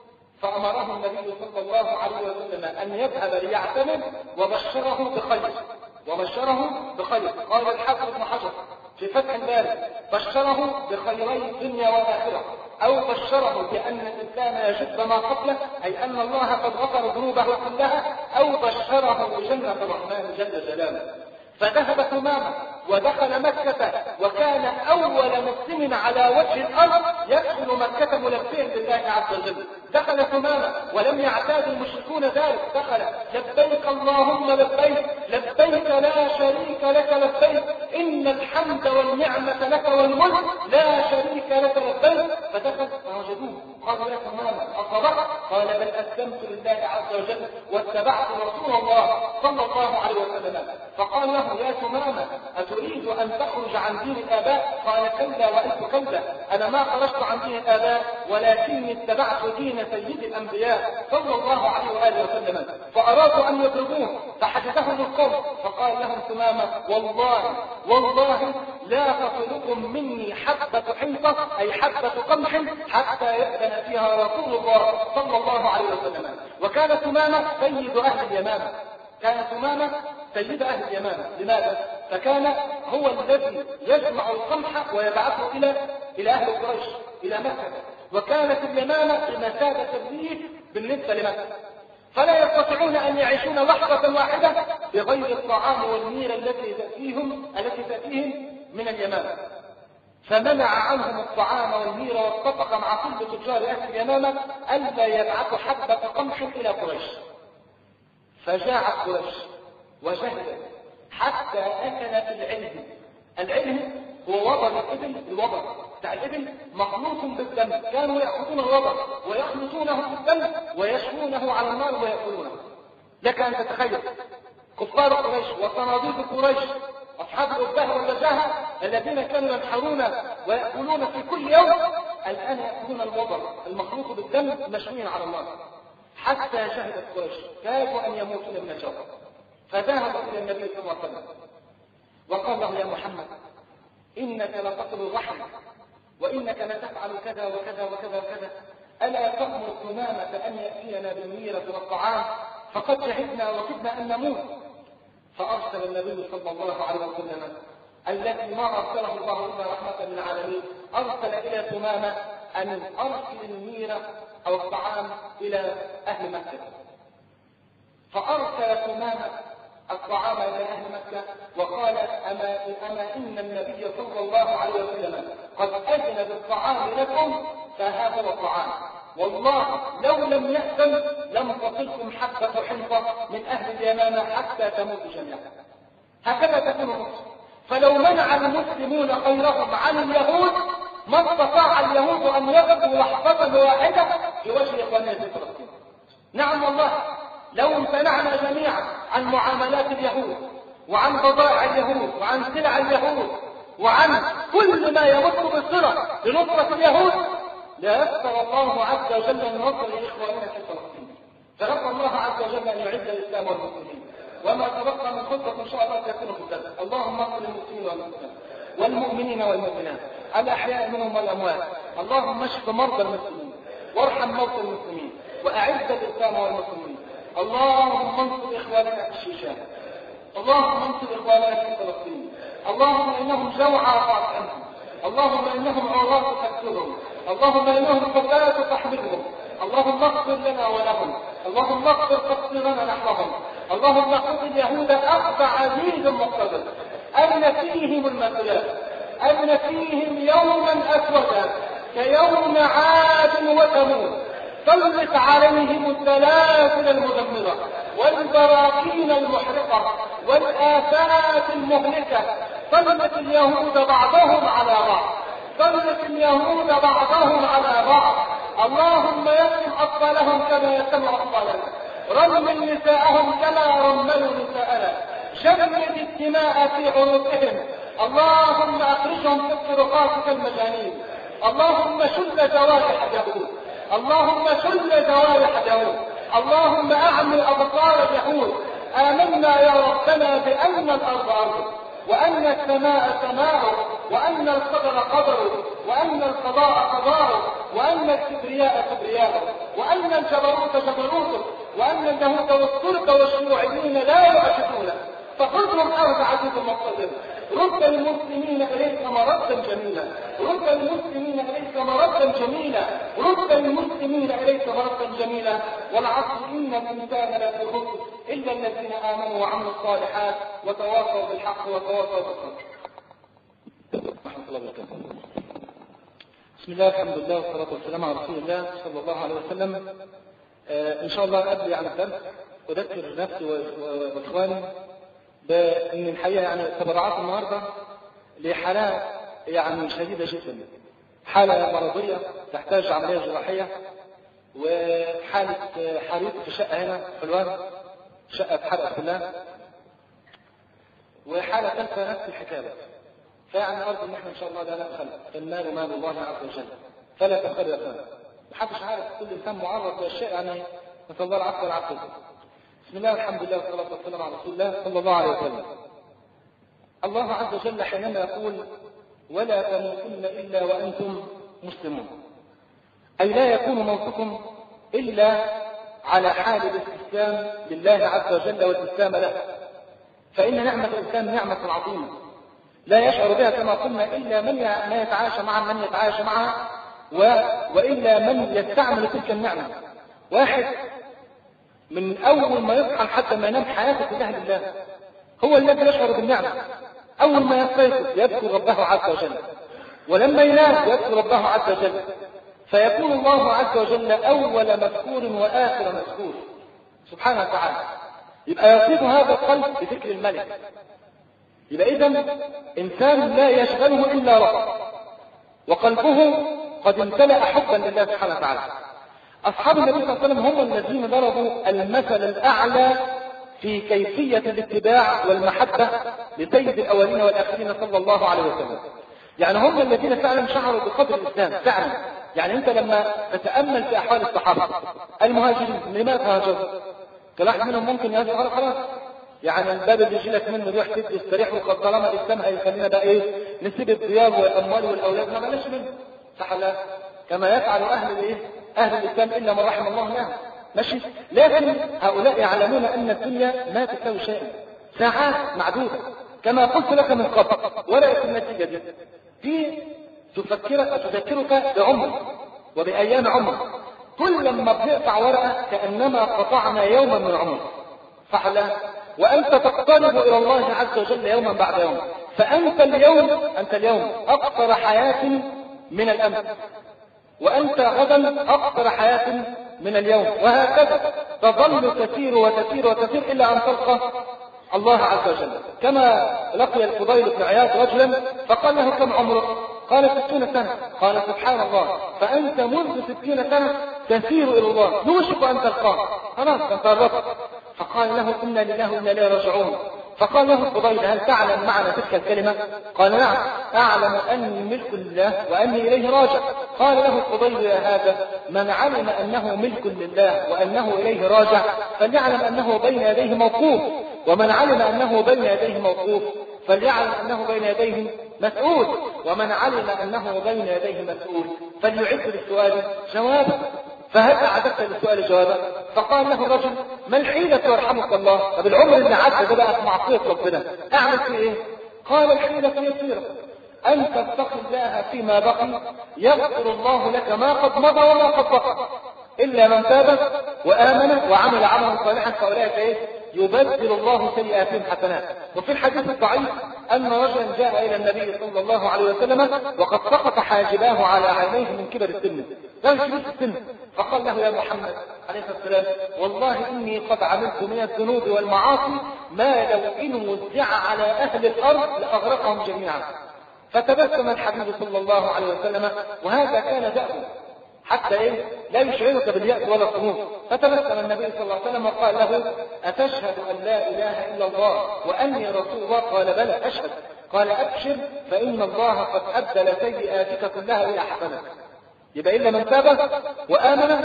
فأمره النبي صلى الله عليه وسلم أن يذهب ليعتمر وبشره بخير، وبشره بخير. قال الحافظ ابن حجر في فتح الباري: بشره بخيري الدنيا والآخرة، أو بشره بأن الإنسان يجد ما قبله، أي أن الله قد غفر ذنوبه كلها، أو بشره بجنة الرحمن جل جلاله. فذهب ثمامة ودخل مكة، وكان أول مسلم على وجه الأرض يدخل مكة ملبيا لله عز وجل. دخل ثمامة ولم يعتاد المشركون ذلك، دخل: لبيك اللهم لبيك، لبيك لا شريك لك لبيك، إن الحمد والنعمة لك والملك لا شريك لك لبيك. فدخل فوجدوه قالوا: يا ثمامة أصدقت؟ قال: بل أسلمت لله عز وجل واتبعت رسول الله صلى الله عليه وسلم. فقال له: يا ثمامة أتريد أن تخرج عن دين الآباء؟ قال: كلا وألف كلا، أنا ما خرجت عن دين الآباء، ولكني اتبعت دين سيد الأنبياء صلى الله عليه وآله وسلم. فأرادوا أن يضربوه فحدثهم القوم، فقال لهم ثمامة: والله والله لا تصلكم مني حبة حنطة، أي حبة قمح، حتى يأذن فيها رسول الله صلى الله عليه وسلم. وكان ثمامة سيد أهل اليمامة، كان ثمامة سيد أهل اليمامة. لماذا؟ فكان هو الذي يجمع القمح ويبعثه إلى إلى أهل قريش إلى مكة، وكانت اليمامة بمثابة الريف بالنسبة لمكة، فلا يستطيعون أن يعيشون لحظة واحدة بغير الطعام والمير التي تأتيهم التي تأتيهم من اليمامة. فمنع عنهم الطعام والمير والصفقة مع كل تجار أهل اليمامة ألا يبعثوا حبة قمح إلى قريش. فجاعت قريش وجهدت حتى أكلت العلم. العلم هو وبر الإبل، الوبر بتاع الإبل مخلوط بالدم، كانوا يأخذون الوبر ويخلطونه بالدم ويشوونه على النار ويأكلونه. لك أن تتخيل كفار قريش وصناديق قريش أصحاب الأبهة والبجاهة الذين كانوا ينحرون ويأكلون في كل يوم، الآن يأكلون الوبر المخلوط بالدم مشوين على النار. حتى شهدت قريش كادوا أن يموتون من الجوع، فذهبوا إلى النبي صلى الله عليه وسلم وقال له: يا محمد إنك لتقتل الرحم، وإنك لتفعل كذا وكذا وكذا وكذا، ألا تأمر ثمامة أن يأتينا بالميرة والطعام فقد جهدنا وكدنا أن نموت. فأرسل النبي صلى الله عليه وسلم الذي ما أرسله الله إلا رحمة للعالمين، أرسل إلى ثمامة أن أرسل الميرة أو الطعام إلى أهل مكة. فأرسل ثمامة الطعام إلى أهل مكة وقال أما, أما إن النبي صلى الله عليه وسلم قد أذن بالطعام لكم فها هو الطعام، والله لو لم يأذن لم تصلكم حبة حنطة من أهل اليمامة حتى تموتوا جميعا. هكذا تكون مصر. فلو منع المسلمون خيرهم عن اليهود ما استطاع اليهود أن يقفوا لحظة واحدة في وجه إخواننا في فلسطين. نعم والله لو امتنعنا جميعا عن معاملات اليهود وعن بضائع اليهود وعن سلع اليهود وعن كل ما يمت بالصلة لنصرة اليهود ليسر الله عز وجل النصر لإخواننا في فلسطين. فنسأل الله عز وجل أن يعز الإسلام والمسلمين. وما تبقى من خطة إن شاء الله تكون في الدرس. اللهم اغفر للمسلمين والمسلمات والمؤمنين والمؤمنات الأحياء منهم والأموات. اللهم اشف مرضى المسلمين وارحم موتى المسلمين وأعز الإسلام والمسلمين. اللهم انصر إخواننا في الشيشان، اللهم انصر إخواننا في فلسطين، اللهم إنهم جوعى فاعف عنهم، اللهم إنهم عراة فاكسرهم، اللهم إنهم حفاة فاحملهم، اللهم اغفر لنا ولهم، اللهم اغفر تقصيرنا نحوهم، اللهم خذ اليهود أخذ عزيز مقتدر أن فيهم المثلات، أن فيهم يوما أسودا كيوم عاد وثمود، سلط عليهم السلاسل المدمرة والبراكين المحرقة والآفات المهلكة. سلط اليهود بعضهم على بعض، سلط اليهود بعضهم على بعض. اللهم يسم أطفالهم كما يسم أطفالنا، رمم نساءهم كما رملوا نساءنا، جمد الدماء في عنقهم. اللهم أخرجهم في الطرقات كالمجانين. اللهم شل جوارح اليهود، اللهم شل جوارح اليهود، اللهم أعمي أبصار اليهود. آمنا يا ربنا بأن الأرض أرضك وأن السماء سماؤك وأن القدر قدرك وأن القضاء قضاءك وأن الكبرياء كبرياءك وأن الجبروت جبروتك وأن اليهود والترك والشيوعيين لا يعجزونك. فخذهم أرض عزيز مقتدر. رد المسلمين إليك مردا جميلا، رد المسلمين إليك مردا جميلا، رد المسلمين إليك مردا جميلا. والعصر إن الإنسان لا في خسر إلا الذين آمنوا وعملوا الصالحات وتواصوا بالحق وتواصوا بالصبر. ورحمة الله وبركاته. بسم الله الحمد لله والصلاة والسلام على رسول الله صلى الله عليه وسلم. آه إن شاء الله قبل عن الدرس أذكر نفسي وإخواني بأن الحقيقة يعني تبرعات النهاردة لحالات يعني شديدة جدا، حالة مرضية تحتاج عملية جراحية، وحالة حريق في شقة هنا في حلوان، شقة اتحرقت كلها، وحالة ثالثة نفس الحكاية. فيعني أرجو إن احنا إن شاء الله لا نبخل، المال مال الله عز وجل فلا تبخل يا أخوان. محدش عارف، كل إنسان معرض لأشياء يعني نسأل الله العفو والعافية. بسم الله الحمد لله والصلاة والسلام على رسول الله صلى الله عليه وسلم. الله عز وجل حينما يقول ولا تموتن إلا وأنتم مسلمون، أي لا يكون موتكم إلا على حال الاستسلام لله عز وجل والاستسلام له. فإن نعمة الإسلام نعمة عظيمة لا يشعر بها كما قلنا إلا من يتعايش معها من يتعايش معها و... وإلا من يستعمل تلك النعمة. واحد من أول ما يصحى حتى ما ينام حياته كلها لله، هو الذي يشعر بالنعمة. أول ما يستيقظ يذكر ربه عز وجل، ولما ينام يذكر ربه عز وجل، فيكون الله عز وجل أول مذكور وآخر مذكور سبحانه وتعالى. يبقى يصيب هذا القلب بذكر الملك. يبقى إذن إنسان لا يشغله إلا رب، وقلبه قد امتلأ حبا لله سبحانه وتعالى. أصحاب النبي صلى الله عليه وسلم هم الذين ضربوا المثل الأعلى في كيفية الاتباع والمحبة لسيد الأولين والآخرين صلى الله عليه وسلم. يعني هم الذين فعلا شعروا بقدر الإسلام فعلا. يعني أنت لما تتأمل في أحوال الصحابة المهاجرين لماذا هاجروا؟ كلاحد منهم ممكن يهاجر خلاص خلاص يعني الباب اللي يجي لك منه يروح تدي يستريح، وقد طالما الإسلام هيخلينا بقى إيه نسيب الديار والأموال والأولاد ما بلاش منه، صح لا؟ كما يفعل أهل الإيه؟ أهل الإسلام إلا من رحم الله نعم ماشي، لكن هؤلاء يعلمون أن الدنيا ما تساوي شيئا، ساعات معدودة كما قلت لك من قبل، ولا يكون النتيجة دي دي تفكرك تذكرك بعمر وبأيام عمر. كل لما بنقطع ورقة كأنما قطعنا يوما من عمر، صح لا؟ وأنت تقترب إلى الله عز وجل يوما بعد يوم، فأنت اليوم أنت اليوم أقصر حياة من الأمس، وأنت غدا أقصر حياة من اليوم، وهكذا تظل تسير وتسير وتسير إلا أن تلقى الله عز وجل. كما لقي الفضيل بن عياض رجلا فقال له كم عمرك؟ قال ستون سنة. قال سبحان الله، فأنت منذ ستين سنة تسير إلى الله، يوشك أن تلقاه، خلاص أنت قربت. فقال له إنا لله وإنا إليه راجعون. فقال له الفضيل هل تعلم معنى تلك الكلمة؟ قال نعم أعلم أني ملك لله وأني إليه راجع. قال له الفضيل يا هذا من علم أنه ملك لله وأنه إليه راجع فليعلم أنه بين يديه موقوف، ومن علم أنه بين يديه موقوف فليعلم أنه بين يديه مسؤول، ومن علم أنه بين يديه مسؤول فليعد للسؤال جوابا. فهل أعددت للسؤال جوابا؟ فقال له الرجل ما الحيلة يرحمك الله؟ طب العمر اللي عدى ده بقى في معصية ربنا أعمل فيه إيه؟ قال الحيلة يسيرة، أن تتقي الله فيما بقي يغفر الله لك ما قد مضى وما قد بقى، إلا من تاب وآمن وعمل عملا صالحا فأولئك إيه؟ يبدل الله سيئاتهم حسنات. وفي الحديث الضعيف أن رجلا جاء إلى النبي صلى الله عليه وسلم وقد سقط حاجباه على عينيه من كبر السن، لا كبر السن، فقال له يا محمد عليه السلام والله إني قد عملت من الذنوب والمعاصي ما لو إن وزع على أهل الأرض لأغرقهم جميعا. فتبسم الحبيب صلى الله عليه وسلم، وهذا كان دأبه حتى إيه؟ لا يشعرك باليأس ولا الطموح. فتبسم النبي صلى الله عليه وسلم وقال له أتشهد أن لا إله إلا الله وأني رسول الله؟ قال بلى أشهد. قال أبشر فإن الله قد أبدل سيئاتك كلها إلى حسنات. يبقى إلا من تاب وآمن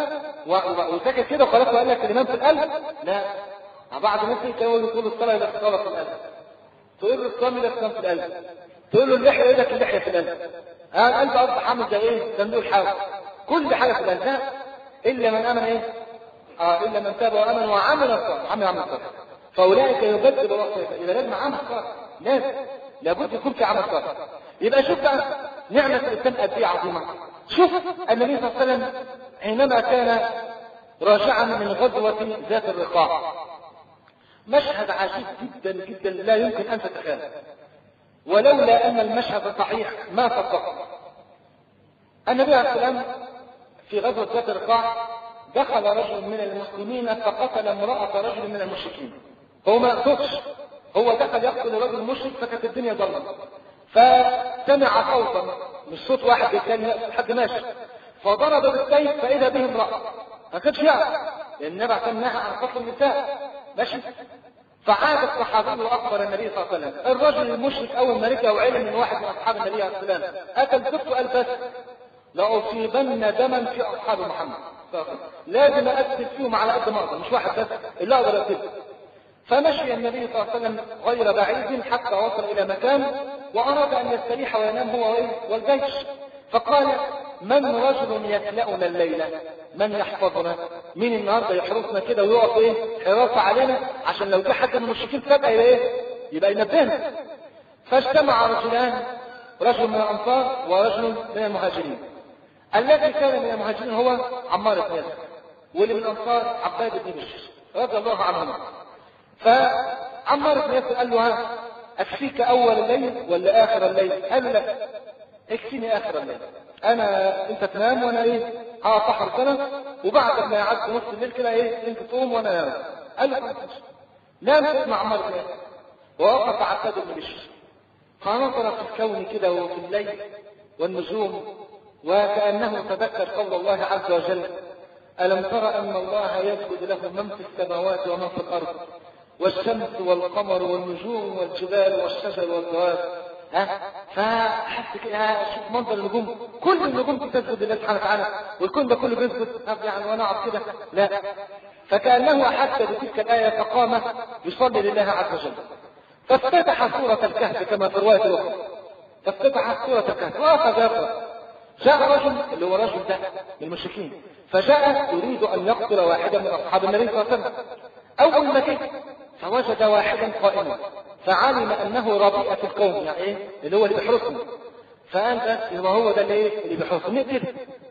وسكت كده وخلاص وقال لك الإمام في القلب؟ لا، بعض الناس كانوا يقولوا الصلاة إذا الصلاة في القلب، تقول له الصلاة إذا الصلاة في القلب، تقول له اللحية إذا اللحية في القلب، ها أنت أصبح حامل زي إيه؟ صندوق الحاوي، كل حاجة في القلب إلا من آمن إيه؟ آه إلا من تاب وآمن وعمل الصالح، عمل عمل صالح فأولئك يبدل الله سيئاتهم. إذا لازم عمل صالح، لازم لابد يكون في عمل صالح. يبقى شوف بقى نعمة الإسلام قد إيه عظيمة. شوف النبي صلى الله عليه وسلم حينما كان راجعا من غزوة ذات الرقاع، مشهد عجيب جدا جدا لا يمكن أن تتخيله، ولولا أن المشهد صحيح ما صدقه. النبي عليه السلام في غزوة ذات الرقاع دخل رجل من المسلمين فقتل امرأة رجل من المشركين. هو ما يقصدش، هو دخل يقتل رجل مشرك فكانت الدنيا ضلمة، فسمع صوتا مش صوت واحد بيتكلم حد ماشي، فضرب بالسيف فإذا به امرأة ما كانش يعرف لأن النبي عليه السلام نهى عن قتل النساء ماشي. فعاد الصحابي وأخبر النبي صلى الله عليه وسلم. الرجل المشرك أول ما رجع وعلم من واحد من أصحاب النبي عليه السلام أكل كفته قال بس لأصيبن دما في أصحاب محمد صلى الله عليه وسلم، لازم أقتل فيهم على قد ما أقدر، مش واحد بس اللي أقدر أقتله. فمشي النبي صلى الله عليه وسلم غير بعيد حتى وصل إلى مكان وأراد أن يستريح وينام هو والجيش، فقال من رجل يكلأنا الليلة؟ من يحفظنا؟ مين النهارده يحرسنا كده ويقف ايه حراسة علينا عشان لو جه حد من المشركين فجأة يبقى ايه يبقى ينبهنا. فاجتمع رجلان، رجل من الأنصار ورجل من المهاجرين. الذي كان من المهاجرين هو عمار بن ياسر، واللي من الأنصار عباد بن بشر رضي الله عنهما. فعمار بن ياسر قال له ها أكفيك أول الليل ولا آخر الليل؟ قال له لا اكفيني آخر الليل، أنا أنت تنام وأنا إيه هأطحر سنة وبعد ما يعد نص الليل كده إيه أنت تقوم وأنا أنام. قال له نام تسمع عمار بن ياسر. ووقف عباد بن بشر فنظر في الكون كده وفي الليل والنجوم وكأنه تذكر قول الله عز وجل ألم ترى أن الله يسجد له من في السماوات ومن في الأرض والشمس والقمر والنجوم والجبال والشجر والدواب. ها فحس كده شوف منظر النجوم، كل النجوم تسجد لله سبحانه وتعالى والكون ده كله بيسجد يعني وانا اقعد كده لا. فكأنه حس بتلك الآية فقام يصلي لله عز وجل. فافتتح سورة الكهف كما في الرواية الأخرى، فافتتح سورة الكهف وأخذ يقرأ. جاء رجل اللي هو رجل ده من المشركين فجاء يريد أن يقتل واحدا من أصحاب النبي صلى الله عليه وسلم. أول ما جه فوجد واحدا قائما فعلم أنه ربيئة القوم، يعني إيه اللي هو اللي بيحرسهم، فقال بس يبقى هو ده اللي إيه اللي بيحرسهم نقتله.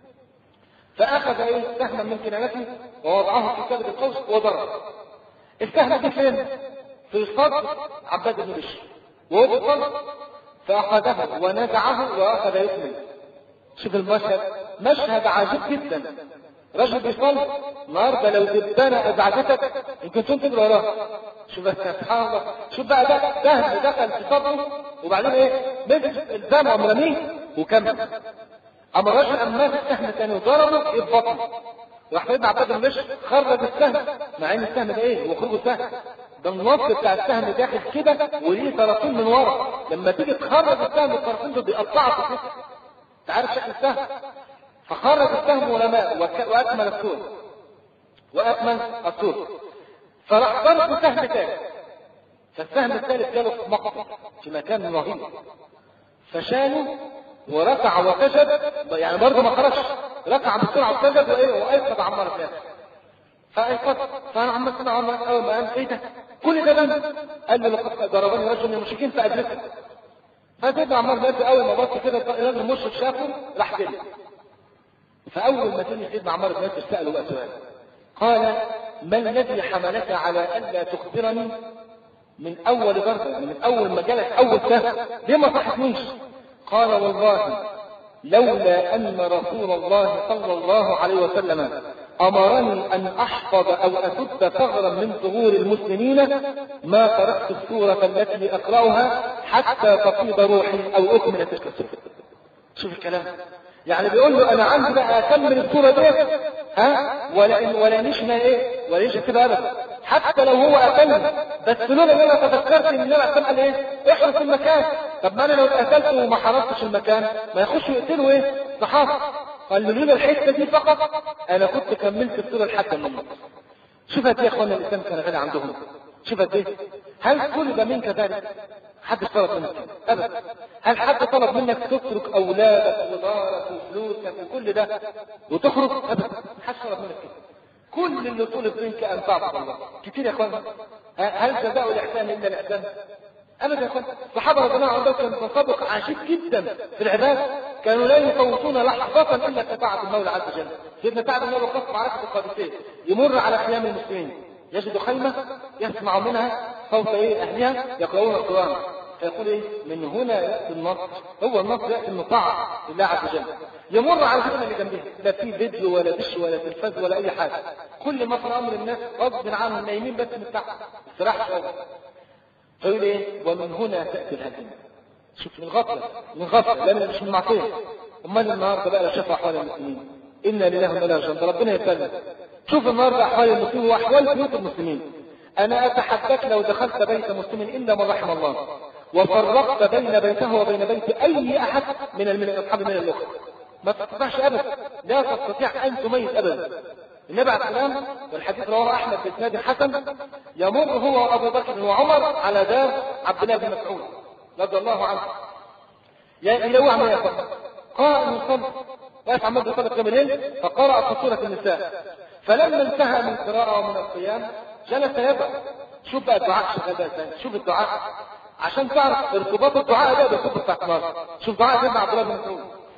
فأخذ إيه سهما من كنانته ووضعه في كبد القوس وضرب. السهم دي فين؟ في صدر عباد بن بشر وهو بيصلي، فأخذه ونزعه وأخذ يكمل. شوف المشهد، مشهد عجيب جدا. رجل بيصلي النهارده لو دبانة ازعجتك يمكن تنتظر وراه. شوف بس سبحان الله، شوف بقى ده سهم دخل في صدره وبعدين ايه مسك الزمع ومرميه وكمل. اما الرجل اما ماسك السهم الثاني وضربه في البطن، راح سيدنا عباد بن بشر خرج السهم، مع ان السهم ده ايه وخرجه سهم، ده النص بتاع السهم داخل كده وليه طرفين من ورا، لما تيجي تخرج السهم الطرفين دول بيقطعوا في كده. انت عارف شكل السهم؟ فخرج السهم ورماه واكمل السور واكمل السور. فراح ضرب سهم ثالث، فالسهم الثالث جاله في مقطع في مكان رهيب، فشاله وركع وسجد، يعني برضه ما خرجش، ركع بسرعه وسجد وايه وايقظ عمار بن ياسر. فايقظ فانا عمار بن عمار اول ما قام ايه ده؟ كل ده دم؟ قال له لقد ضربني رجل من المشركين فاجلسه. فسيدنا عمار بن ياسر اول ما بص كده الراجل المشرك شافه راح جري. فاول ما تاني سيدنا عمار بن ياسر ساله بقى سؤال، قال ما الذي حملك على الا تخبرني من اول ضربه، من اول ما جالك اول سهم ليه ما صحتنيش؟ قال والله لولا ان رسول الله صلى الله عليه وسلم امرني ان احفظ او اسد ثغرا من ثغور المسلمين ما تركت السوره التي اقراها حتى تفيض روحي او اكمل تلك السوره. شوف الكلام، يعني بيقول له انا عندي بقى اكمل السوره دي ها ولا ولا نشنا ايه ولا نشنا كده ابدا، حتى لو هو قتلني، بس لولا ان انا تذكرت ان انا قتل ايه احرس المكان. طب ما انا لو قتلته وما حرستش المكان ما يخشوا يقتلوا ايه الصحابه. قال له لولا الحته دي فقط انا كنت كملت السوره لحد ما النص. شوف قد ايه يا اخوانا الاسلام كان غالي عندهم، شوف قد ايه. هل طلب منك ذلك؟ حد طلب منك ابدا. هل حد طلب منك تترك اولادك ودارك وفلوسك وكل ده وتخرج؟ ابدا، حد طلب منك كده. كل اللي طلب منك ان تعبد الله. كتير يا اخوانا. هل جزاء الاحسان الا الاحسان؟ ابدا يا اخوانا. الصحابه رضي الله عنهم كانوا تسابق عجيب جدا في العباده، كانوا لا يفوتون لحظه الا اتباعة المولى عز وجل. سيدنا سعد بن ابي وقاص معركه القادسيه يمر على خيام المسلمين يجد خيمه يسمع منها صوت ايه اهلها يقرؤون القران، فيقول ايه من هنا ياتي النصر. هو النصر ياتي من طاعه لله عز وجل. يمر على الخيمه اللي جنبها لا في فيديو ولا دش ولا تلفاز ولا اي حاجه، كل ما في امر الناس غصب عنهم نايمين بس من تحت استراحه شويه. فيقول ايه ومن هنا تاتي الهزيمه. شوف من غفله من غفله لان مش من معصيه. امال النهارده بقى لو شاف احوال المسلمين انا لله وانا اليه راجعون، ربنا يسلم. شوف النهارده احوال المسلمين واحوال بيوت المسلمين. انا اتحداك لو دخلت بيت مسلم الا من رحم الله وفرقت بين بيته وبين بيت اي احد من من اصحاب المله الاخرى ما تستطيعش ابدا، لا تستطيع ان تميز ابدا. النبي عليه السلام والحديث رواه احمد باسناد حسن يمر هو وابو بكر وعمر على دار عبد الله بن مسعود رضي الله عنه. يا الى وعم يا اخوان قائم يصلي واقف عمال يصلي قيام الليل فقرأ في سوره النساء، فلما انتهى من القراءه ومن القيام جلس يدعو. شوف بقى الدعاء شغال ازاي، شوف الدعاء عشان تعرف ارتباط الدعاء ده بالكتب بتاعت النار. شوف دعاء سيدنا عبد الله بن مسعود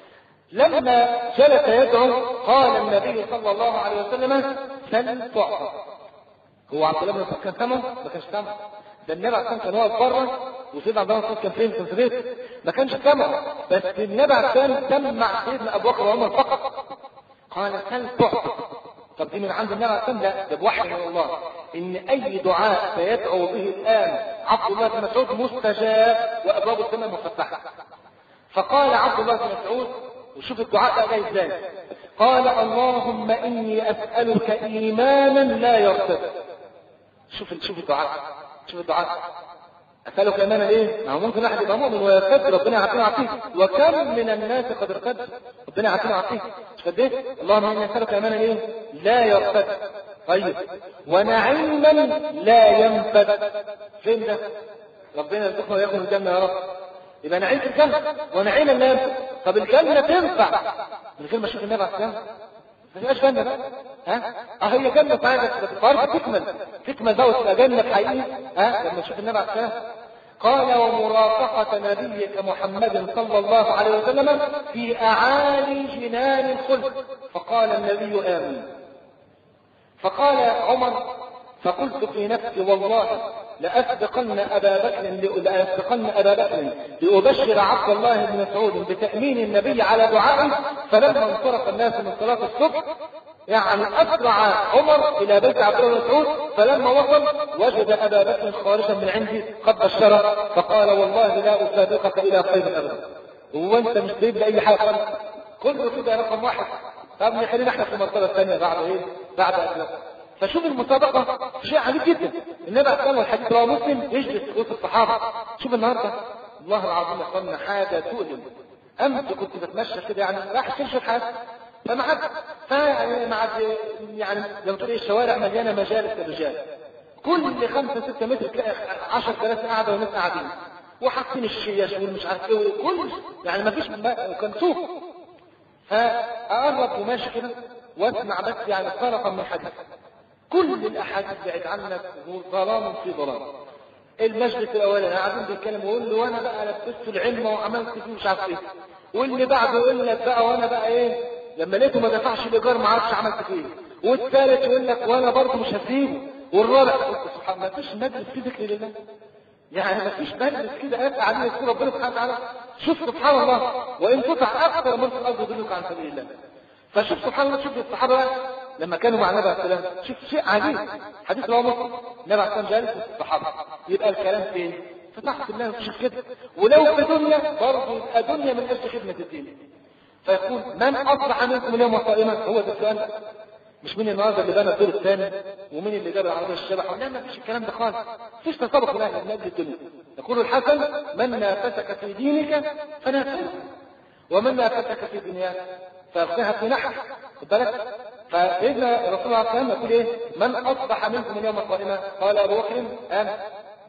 لما جلس يدعو قال النبي صلى الله عليه وسلم سل تعطى. هو عبد الله بن مسعود كان سمع؟ ما كانش سمع. ده النبي عليه كان واقف بره وسيدنا عبد الله بن مسعود كان فين؟ كان في بيته ما كانش سمع، بس النبي عليه سمع سيدنا ابو بكر وعمر فقط. قال سل تعطى. طب دي من عند النبي عليه السلام؟ لا ده بوحي من الله ان اي دعاء سيدعو به الان عبد الله بن مسعود مستجاب وابواب السماء مفتحه. فقال عبد الله بن مسعود وشوف الدعاء ده جاي ازاي، قال اللهم اني اسالك ايمانا لا يرتد. شوف شوف الدعاء شوف الدعاء اسالك ايمانا ايه؟ ما هو ممكن واحد يبقى مؤمن ويرتد ربنا يعافينا ويعافيك، وكم من الناس قد ارتد ربنا يعافينا ويعافيك. مش قد ايه؟ اللهم اني اسالك ايمانا ايه؟ لا يرتد. طيب ونعيما لا ينفد. فين ده؟ ربنا يرزقنا وياكم الجنه يا رب. يبقى نعيم في الجنه ونعيما لا ينفد. طب الجنه تنفع من غير ما اشوف النبي عليه السلام؟ ما تبقاش جنة بقى. ها؟ اه هي جنة فعلا بس برضه تكمل تكمل بقى وتبقى جنة حقيقي. ها؟ لما تشوف النبي عليه السلام قال ومرافقة نبيك محمد صلى الله عليه وسلم في أعالي جنان الخلد. فقال النبي آمين. فقال عمر فقلت في نفسي والله لأسبقن أبا بكر لأسبقن أبا بكر لأبشر عبد الله بن مسعود بتأمين النبي على دعائه. فلما انصرف الناس من صلاة الصبح يعني أسرع عمر إلى بيت عبد الله بن مسعود، فلما وصل وجد أبا بكر خارجا من عندي قد بشره فقال والله لا أسابقك إلى خير أبدا. هو أنت مش جايب لأي حاجة كله كده رقم واحد. طب خلينا احنا في المرتبة الثانية بعد إيه؟ بعد أسلام. فشوف المسابقة شيء عجيب جدا. النبي عليه الصلاة والحديث رواه مسلم يجلس وسط الصحابة. شوف النهارده الله العظيم يقولنا حاجة تؤلم. أمس كنت بتمشى كده يعني راح تمشي حاجة فما حد فيعني مع يعني لو تقول الشوارع مليانة مجالس الرجال كل خمسة ستة متر تلاقي عشر ثلاثة قاعدة وناس قاعدين وحاطين الشيش والمش عارف ايه وكل يعني ما فيش كان سوق. فأقرب وماشي كده واسمع بس يعني طرفا من حديث كل الاحاديث بعد عنك ظلام في ظلام. المجلس الاولاني قاعدين بيتكلموا ويقول له وانا بقى لبست العلم وعملت فيه مش عارف ايه، واللي بعده يقول لك بقى وانا بقى ايه لما لقيته ما دفعش الايجار ما عرفش عملت فيه، والثالث يقول لك وانا برضه مش هسيبه، والرابع سبحان الله. ما فيش مجلس فيه ذكر لله يعني ما فيش مجلس كده قاعد عليه يذكر ربنا سبحانه وتعالى. شوف سبحان الله وان تطع اكثر من في الارض يضلك عن سبيل الله. فشوف سبحان الله. شوف الصحابه لما كانوا مع النبي عليه السلام شوف شيء عجيب. حديث رواه مسلم النبي عليه السلام جالس الصحابه يبقى الكلام فين؟ فتحت الله مفيش كده. ولو في دنيا برضه يبقى دنيا من اجل خدمه الدين. فيقول من اصبح منكم اليوم صائما؟ هو ده السؤال. مش مين النهارده اللي بنى الدور الثاني ومين اللي جاب العربيه الشبح. لا ما فيش الكلام ده خالص. مفيش تسابق لا من اجل الدنيا. يقول الحسن من نافسك في دينك فنافسه ومن نافسك في دنياك فاخذها في نحر. خد بالك. فإذا الرسول عليه الصلاة والسلام يقول إيه؟ من أصبح منكم اليوم صائما؟ قال أبو بكر أنا.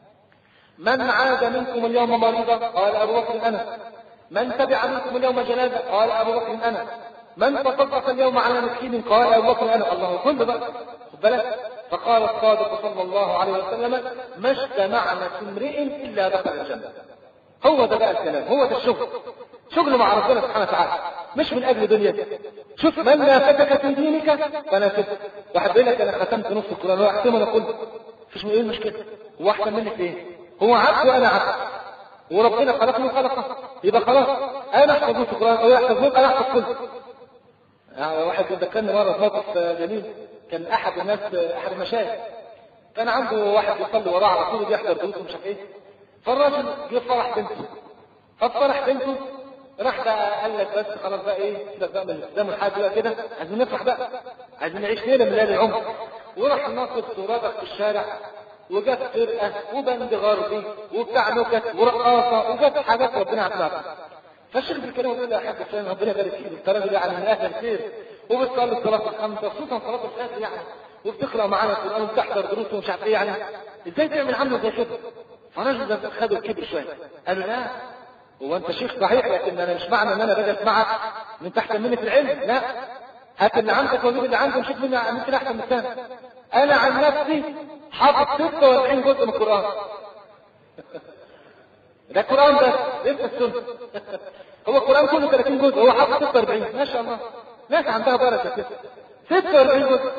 من عاد منكم اليوم مريضا؟ قال أبو بكر أنا. من تبع منكم اليوم جنازة؟ قال أبو بكر أنا. من تصدق اليوم على مسكين؟ قال أبو بكر أنا. الله كله بقى. خد بالك. فقال الصادق صلى الله عليه وسلم ما اجتمعنا في امرئ إلا دخل الجنة. هو ده بقى الكلام، هو ده الشغل. شغل مع ربنا سبحانه وتعالى مش من اجل دنياك. شوف من نافسك في دينك فنافسك. واحد بيقول لك انا ختمت نص القران واحسن انا قلت مفيش ايه المشكله. هو احسن منك في ايه؟ هو عبد وانا عبد وربنا خلقني وخلقه يبقى خلاص انا احفظ نص القران او يحفظ نص انا احفظ كله. يعني واحد ذكرني مره في موقف جميل. كان احد الناس احد المشايخ كان عنده واحد يصلي وراه على طول بيحضر دروس ومش عارف ايه. فالراجل جه فرح بنته. ففرح بنته راح بقى قال لك بس خلاص بقى ايه سيبك بقى من الاسلام والحاجه بقى كده عايزين نفرح بقى عايزين نعيش ليله من ليالي العمر. وراح ناقص ورادق في الشارع وجت فرقه وبند غربي وبتاع نكت ورقاصه وجت حاجات ربنا عطاها. فالشيخ بيتكلم يقول له يا حاج فلان ربنا يبارك فيك التراجل يعني من اهل الخير وبتصلي الصلاه الخمسه خصوصا صلاه الفجر يعني وبتقرا معانا القران وبتحضر دروس ومش عارف ايه يعني ازاي تعمل عمله زي كده؟ فالراجل ده خده الكبر شويه قال له لا هو انت شيخ صحيح لكن انا مش معنى ان انا بدأت معك من تحت مني في العلم. لا هات اللي عندك وجيب اللي عندي وشوف مني ممكن احسن من الثاني. انا عن نفسي حافظ ستة وأربعين جزء من القران. ده القران بس لسه السنه. هو القران كله ثلاثين جزء هو حافظ ستة وأربعين ما شاء الله. ناس عندها بركه كده ستة وأربعين جزء.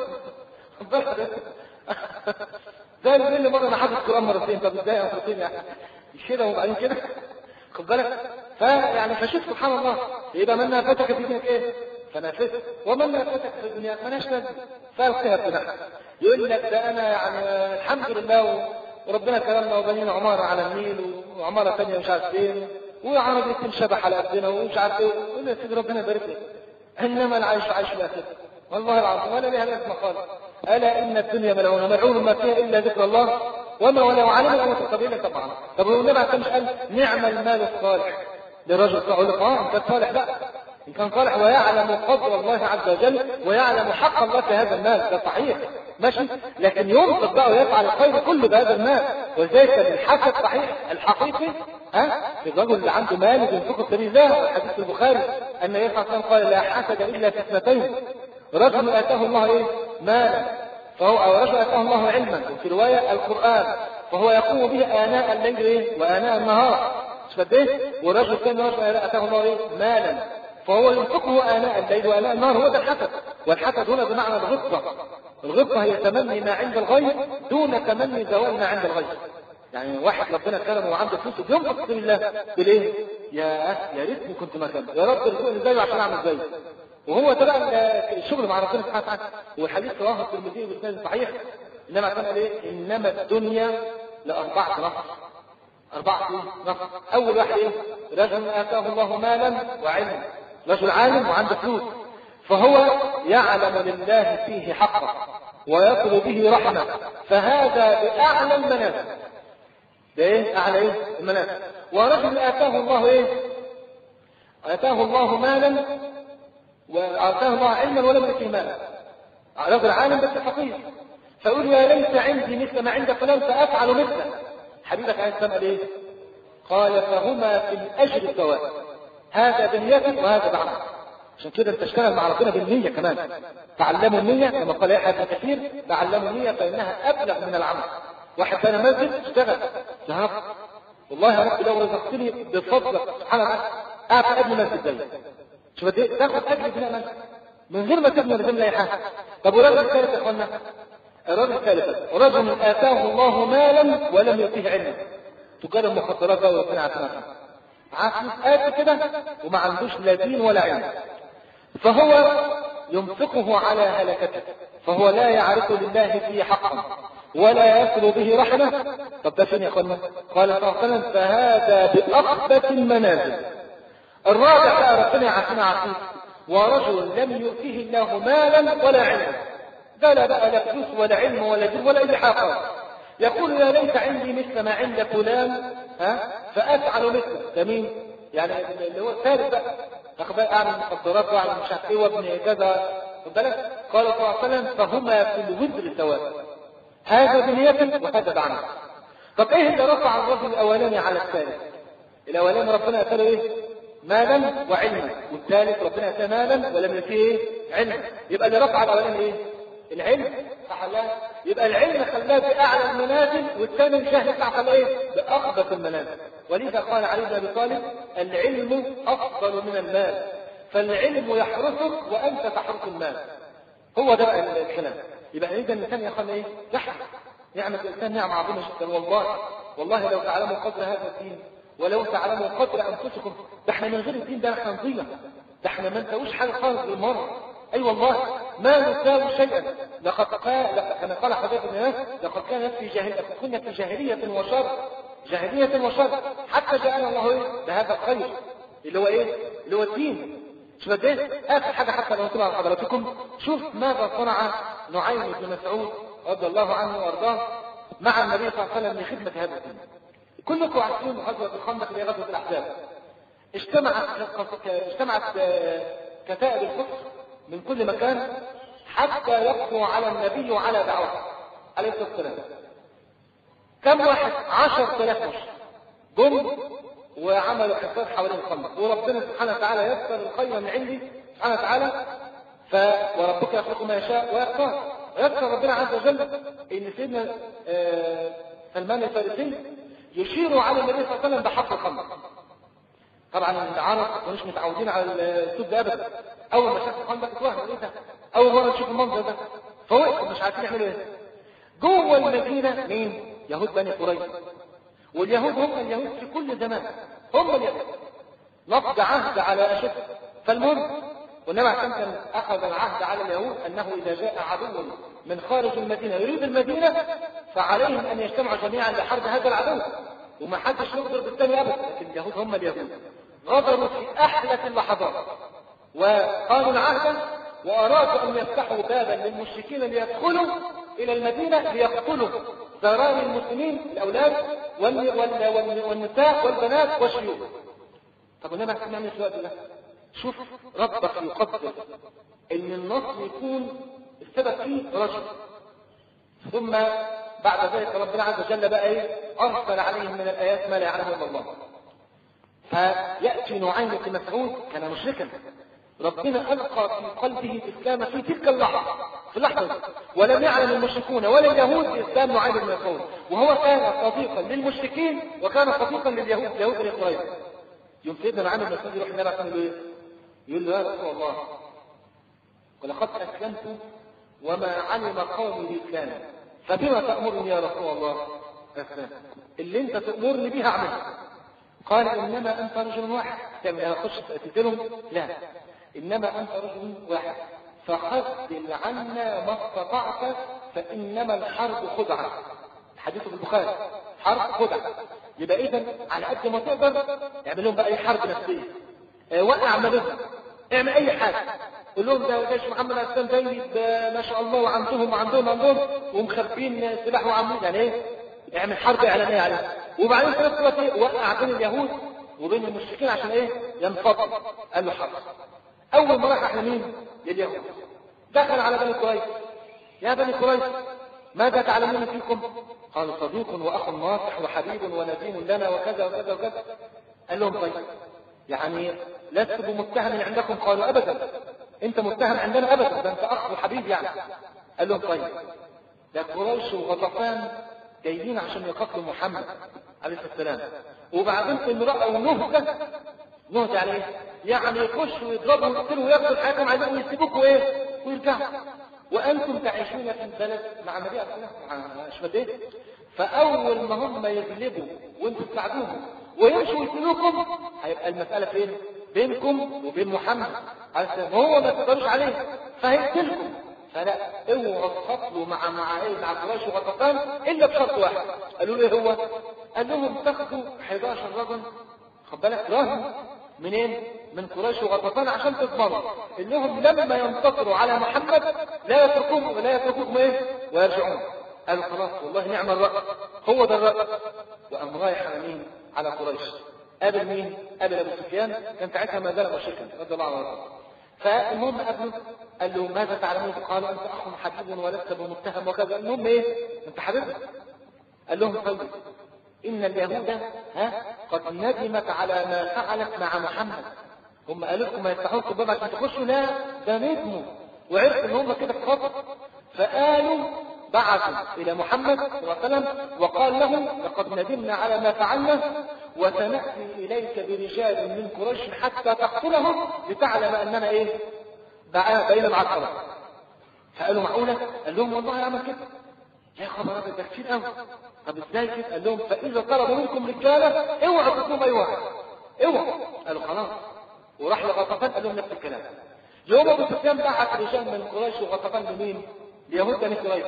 زي اللي بيقول لي مره انا حافظ القران مرتين. طب ازاي مرتين يعني مش كده وبعدين كده خد بالك. فيعني فشوف سبحان الله يبقى من نافتك في دينك ايه فنافسك ومن نافتك في الدنيا فناش لازم فالقها بنحك. يقول لك ده انا يعني الحمد لله وربنا كرمنا وبنينا عماره على النيل وعماره ثانيه مش عارف فين وعربيه تنشبح على قدنا ومش عارف ايه. يقول يا سيدي ربنا يبارك لك انما العيش عيش الاخره والله العظيم ولا ليها لازمه خالص. الا ان الدنيا ملعونه ملعون ما فيها الا ذكر الله وما ولو علم الامر القبيله طبعا. طب والنبي عليه الصلاه والسلام قال نعم المال الصالح لرجل صالح. يقول لك اه انت صالح بقى ان كان صالح ويعلم قدر الله عز وجل ويعلم حق الله في هذا المال ده صحيح ماشي. لكن ينفق بقى ويفعل الخير كله بهذا المال. وذلك الحسد صحيح الحقيقي ها في الرجل اللي عنده مال ينفقه في سبيل الله. حديث البخاري ان النبي صلى الله عليه وسلم قال لا حسد الا في اثنتين رجل آتاه الله إيه؟ مالا، فهو أو رجل آتاه الله علما، وفي رواية القرآن، فهو يقوم به آناء الليل إيه؟ وآناء النهار، مش قد إيه؟ ورجل ثاني رجل آتاه الله إيه؟ مالا، فهو ينفقه آناء الليل وآناء النهار. هو ده الحسد. والحسد هنا بمعنى الغبطة. الغبطة هي تمني ما عند الغير دون تمني زوال ما عند الغير. يعني واحد ربنا كرمه وعنده فلوس بينفق في سبيل الله بالايه؟ يا يا ريتني كنت مكانه، يا رب ارزقني زيه عشان اعمل زيه. وهو ده بقى الشغل مع ربنا سبحانه وتعالى. والحديث رواه الترمذي باسناد صحيح، انما كان قال ايه؟ انما الدنيا لاربعه نفر. اربعه نفر. اول واحد ايه؟ رجل اتاه الله مالا وعلما، رجل عالم وعنده فلوس، فهو يعلم لله فيه حقا ويطلب به رحمه، فهذا باعلى المنازل. ده ايه؟ اعلى ايه؟ المنازل. ورجل اتاه الله ايه؟ اتاه الله مالا واتاه الله علما ولم يؤته مالا. رجل عالم بس فقير، فيقول يا ليت عندي مثل ما عند فلان فافعل مثله. حبيبك عليه السلام قال ايه؟ قال فهما في الاجر سواء، هذا بنيته وهذا بعمل. عشان كده انت اشتغل مع ربنا بالنية كمان. تعلموا النية كما قال يحيى بن كثير، تعلموا النية فإنها أبلغ من العمل. واحد كان مسجد اشتغل ذهب، والله يا رب لو رزقتني بفضلك سبحانه وتعالى أعطي ابن مسجد زيك. شوف قد ايه تاخد أجر بناء مسجد من غير ما تبني ولا تعمل أي حاجة. طب والراجل الثالث يا اخوانا، الراجل الثالث رجل آتاه الله مالا ولم يؤته علما. تجار المخدرات بقى وربنا عافانا، عافية قد كده وما عندوش لا دين ولا علم، فهو ينفقه على هلكته، فهو لا يعرف لله فيه حقا ولا يصل به رحمه. طب ده فين يا اخوانا؟ قال صلى الله عليه وسلم فهذا بأخبث المنازل. الرابع بقى ربنا يعافينا عافيه، ورجل لم يؤته الله مالا ولا علما، ده لا بقى لا فلوس ولا علم ولا دين ولا اي حاجه، يقول يا ليت عندي مثل ما عند فلان ها فافعل مثله. ده مين؟ يعني اللي هو الثالث بقى، أخبار أعلى المخدرات وأعلى مش عارف إيه وابن كذا، خد بالك؟ قال صلى الله عليه وسلم فهما في الوزر سواء، هذا بنية وهذا بعمل. طب إيه اللي رفع الرجل الأولاني على الثالث؟ الأولاني ربنا أتاه إيه؟ مالا وعلما، والثالث ربنا أتاه مالا ولم يأتيه إيه؟ علما. يبقى اللي رفع الأولاني إيه؟ العلم، صح ولا لا؟ يبقى العلم خلاه بأعلى المنازل، والثاني الجهل يطلع خلاه إيه؟ بأخبث المنازل. ولذا قال علي بن أبي طالب العلم أفضل من المال، فالعلم يحرسك وأنت تحرس المال. هو ده بقى الكلام. يبقى إذا الإنسان يا أخوانا إيه؟ يحرس نعمة الإنسان، نعمة عظيمة جدا والله. والله لو تعلموا قدر هذا الدين ولو تعلموا قدر أنفسكم، ده احنا من غير الدين ده احنا نضيع، ده احنا ما نساويش حاجة خالص بالمرة. أي أيوة والله ما نساوي شيئا. لقد قال كما قال حضرتك الناس لقد كانت في جاهلية، كنا في جاهلية وشر، جاهلية وشر، حتى جاءنا الله ايه بهذا الخير اللي هو ايه؟ اللي هو الدين. شوف قد ايه؟ اخر حاجة حتى لو نقول على حضراتكم، شوف ماذا صنع نعيم بن مسعود رضي الله عنه وارضاه مع النبي صلى الله عليه وسلم لخدمة هذا الدين. كلكم عارفين غزوة الخندق اللي هي غزوة الأحزاب. اجتمعت اجتمعت كتائب الكفر من كل مكان حتى يقضوا على النبي وعلى دعوته عليه الصلاة والسلام. كم واحد؟ عشر آلاف مشرك جم وعملوا حصار حوالين الخندق، وربنا سبحانه وتعالى يسر الخير من عندي سبحانه وتعالى. ف وربك يخلق ما يشاء ويختار، ويذكر ربنا عز وجل ان سيدنا آه سلمان الفارسي يشير على النبي صلى الله عليه وسلم بحفر الخندق. طبعا العرب مش متعودين على الاسلوب ده ابدا، اول ما شافوا الخندق اتوهموا ايه ده؟ اول مره نشوف المنظر ده، فوقفوا مش عارفين يعملوا ايه. جوه المدينه مين؟ يهود بني قريظه. واليهود هم اليهود في كل زمان، هم اليهود نقض عهد على اشد. فالمهم والنبي عليه الصلاه والسلام اخذ العهد على اليهود انه اذا جاء عدو من خارج المدينه يريد المدينه فعليهم ان يجتمعوا جميعا لحرب هذا العدو، وما حدش يغدر بالثاني ابدا. لكن اليهود هم اليهود غدروا في احلى اللحظات وقالوا العهد، وارادوا ان يفتحوا بابا للمشركين ليدخلوا الى المدينه ليقتلوا ذراري المسلمين، الاولاد والنساء والبنات والشيوخ. طب النبي عليه الصلاه والسلام يعمل ده؟ شوف ربك يقدر ان النصر يكون السبب فيه رجل، ثم بعد ذلك ربنا عز وجل بقى ايه؟ ارسل عليهم من الايات ما لا يعلمه الا الله. فياتي نعيم بن مسعود كان مشركا، ربنا ألقى في قلبه الإسلام في تلك اللحظة، في اللحظة دي. ولم يعلم المشركون ولا اليهود الإسلام نوعين من القوم، وهو كان صديقا للمشركين وكان صديقا لليهود، اليهود بني قريظة. يوم سيدنا العامل بن مسعود يروح النبي عليه الصلاة والسلام يقول له: يا رسول الله، ولقد أسلمت وما علم قومي بإسلامي، فبما تأمرني يا رسول الله؟ أسلم، اللي أنت تأمرني بها أعملها. قال: إنما أنت رجل واحد، تعمل أنا أخش تقتلهم؟ لا، إنما أنت رجل واحد، فخذل عنا ما استطعت، فإنما الحرب خدعة. حديث في البخاري، حرب خدعة. يبقى إذا على قد ما تقدر اعمل لهم بقى أي حرب نفسية، اه وقع عملهم، اعمل أي حاجة، قول لهم ده جيش محمد عليه السلام جاي ما شاء الله، وعندهم وعندهم عندهم ومخبين سلاح وعاملين يعني إيه؟ اعمل حرب إعلانية عليهم، وبعدين في نفس الوقت إيه؟ وقع بين اليهود وبين المشركين عشان إيه؟ ينفضوا. قال له حرب. أول ما راح على مين؟ لليهود. دخل على بني قريظة: يا بني قريظة، ماذا تعلمون فيكم؟ قالوا: صديق وأخ ناصح وحبيب ونديم لنا وكذا وكذا وكذا. قال لهم: طيب يعني لست بمتهم عندكم؟ قالوا: أبدا، أنت متهم عندنا أبدا، ده أنت أخ وحبيب يعني. قال لهم: طيب ده قريش وغطفان جايين عشان يقتلوا محمد عليه السلام، وبعدين امرأة ونهدة، نهدة يعني ايه؟ يعني يخشوا ويضربوا ويقتلوا وياخدوا حياتهم عايزين ويسيبوكوا ايه؟ ويرجعوا، وانتم تعيشون في البلد مع النبي عليه الصلاه والسلام، مش مدين؟ فاول ما هم يغلبوا وانتم تساعدوهم ويمشوا ويسيبوكم، هيبقى المسألة فين؟ بينكم وبين محمد عليه السلام، هو ما تقدروش عليه فهيقتلكم. فلا، اوعوا تفصلوا مع مع ايه مع قريش وغطفان الا بشرط واحد. قالوا له ايه هو؟ قال لهم: تاخدوا احداشر رجل، خد بالك، رهن منين؟ من قريش وغطفان عشان تضمنوا انهم لما ينتصروا على محمد لا يتركوكم لا يتركوكم ايه؟ ويرجعون. قالوا: خلاص والله نعم الرأي، هو ده الرأي. وقام رايح على مين؟ على قريش. قابل مين؟ قابل ابو سفيان، كان ساعتها ما زال مشركا رضي الله عنه. فالمهم قابله، قال له: ماذا تعلمون؟ قالوا: انت اخ حبيب ولست بمتهم وكذا. المهم ايه؟ انت حبيبنا. قال لهم: طيب ان اليهود ها قد ندمت على ما فعلت مع محمد، هم قالوا لكم ما يفتحوا لكم باب عشان تخشوا؟ لا، ده ندموا وعرفوا ان هم كده في خطر، فقالوا بعثوا الى محمد صلى الله عليه وسلم وقال له: لقد ندمنا على ما فعلنا، وسنأتي اليك برجال من قريش حتى تقتلهم لتعلم اننا ايه؟ بقينا مع الخبر. فقالوا: معقوله؟ قال لهم: والله يعمل كده. يا خبر ابيض، ده كتير قوي. طب ازاي كده؟ قال لهم: فاذا طلبوا منكم رجاله اوعوا تطلبوا اي واحد، اوعوا. قالوا: خلاص. وراح لغطفان قال لهم نفس الكلام. يوم ابو سفيان بعث رجال من قريش وغطفان لمين؟ اليهود بني قريظة.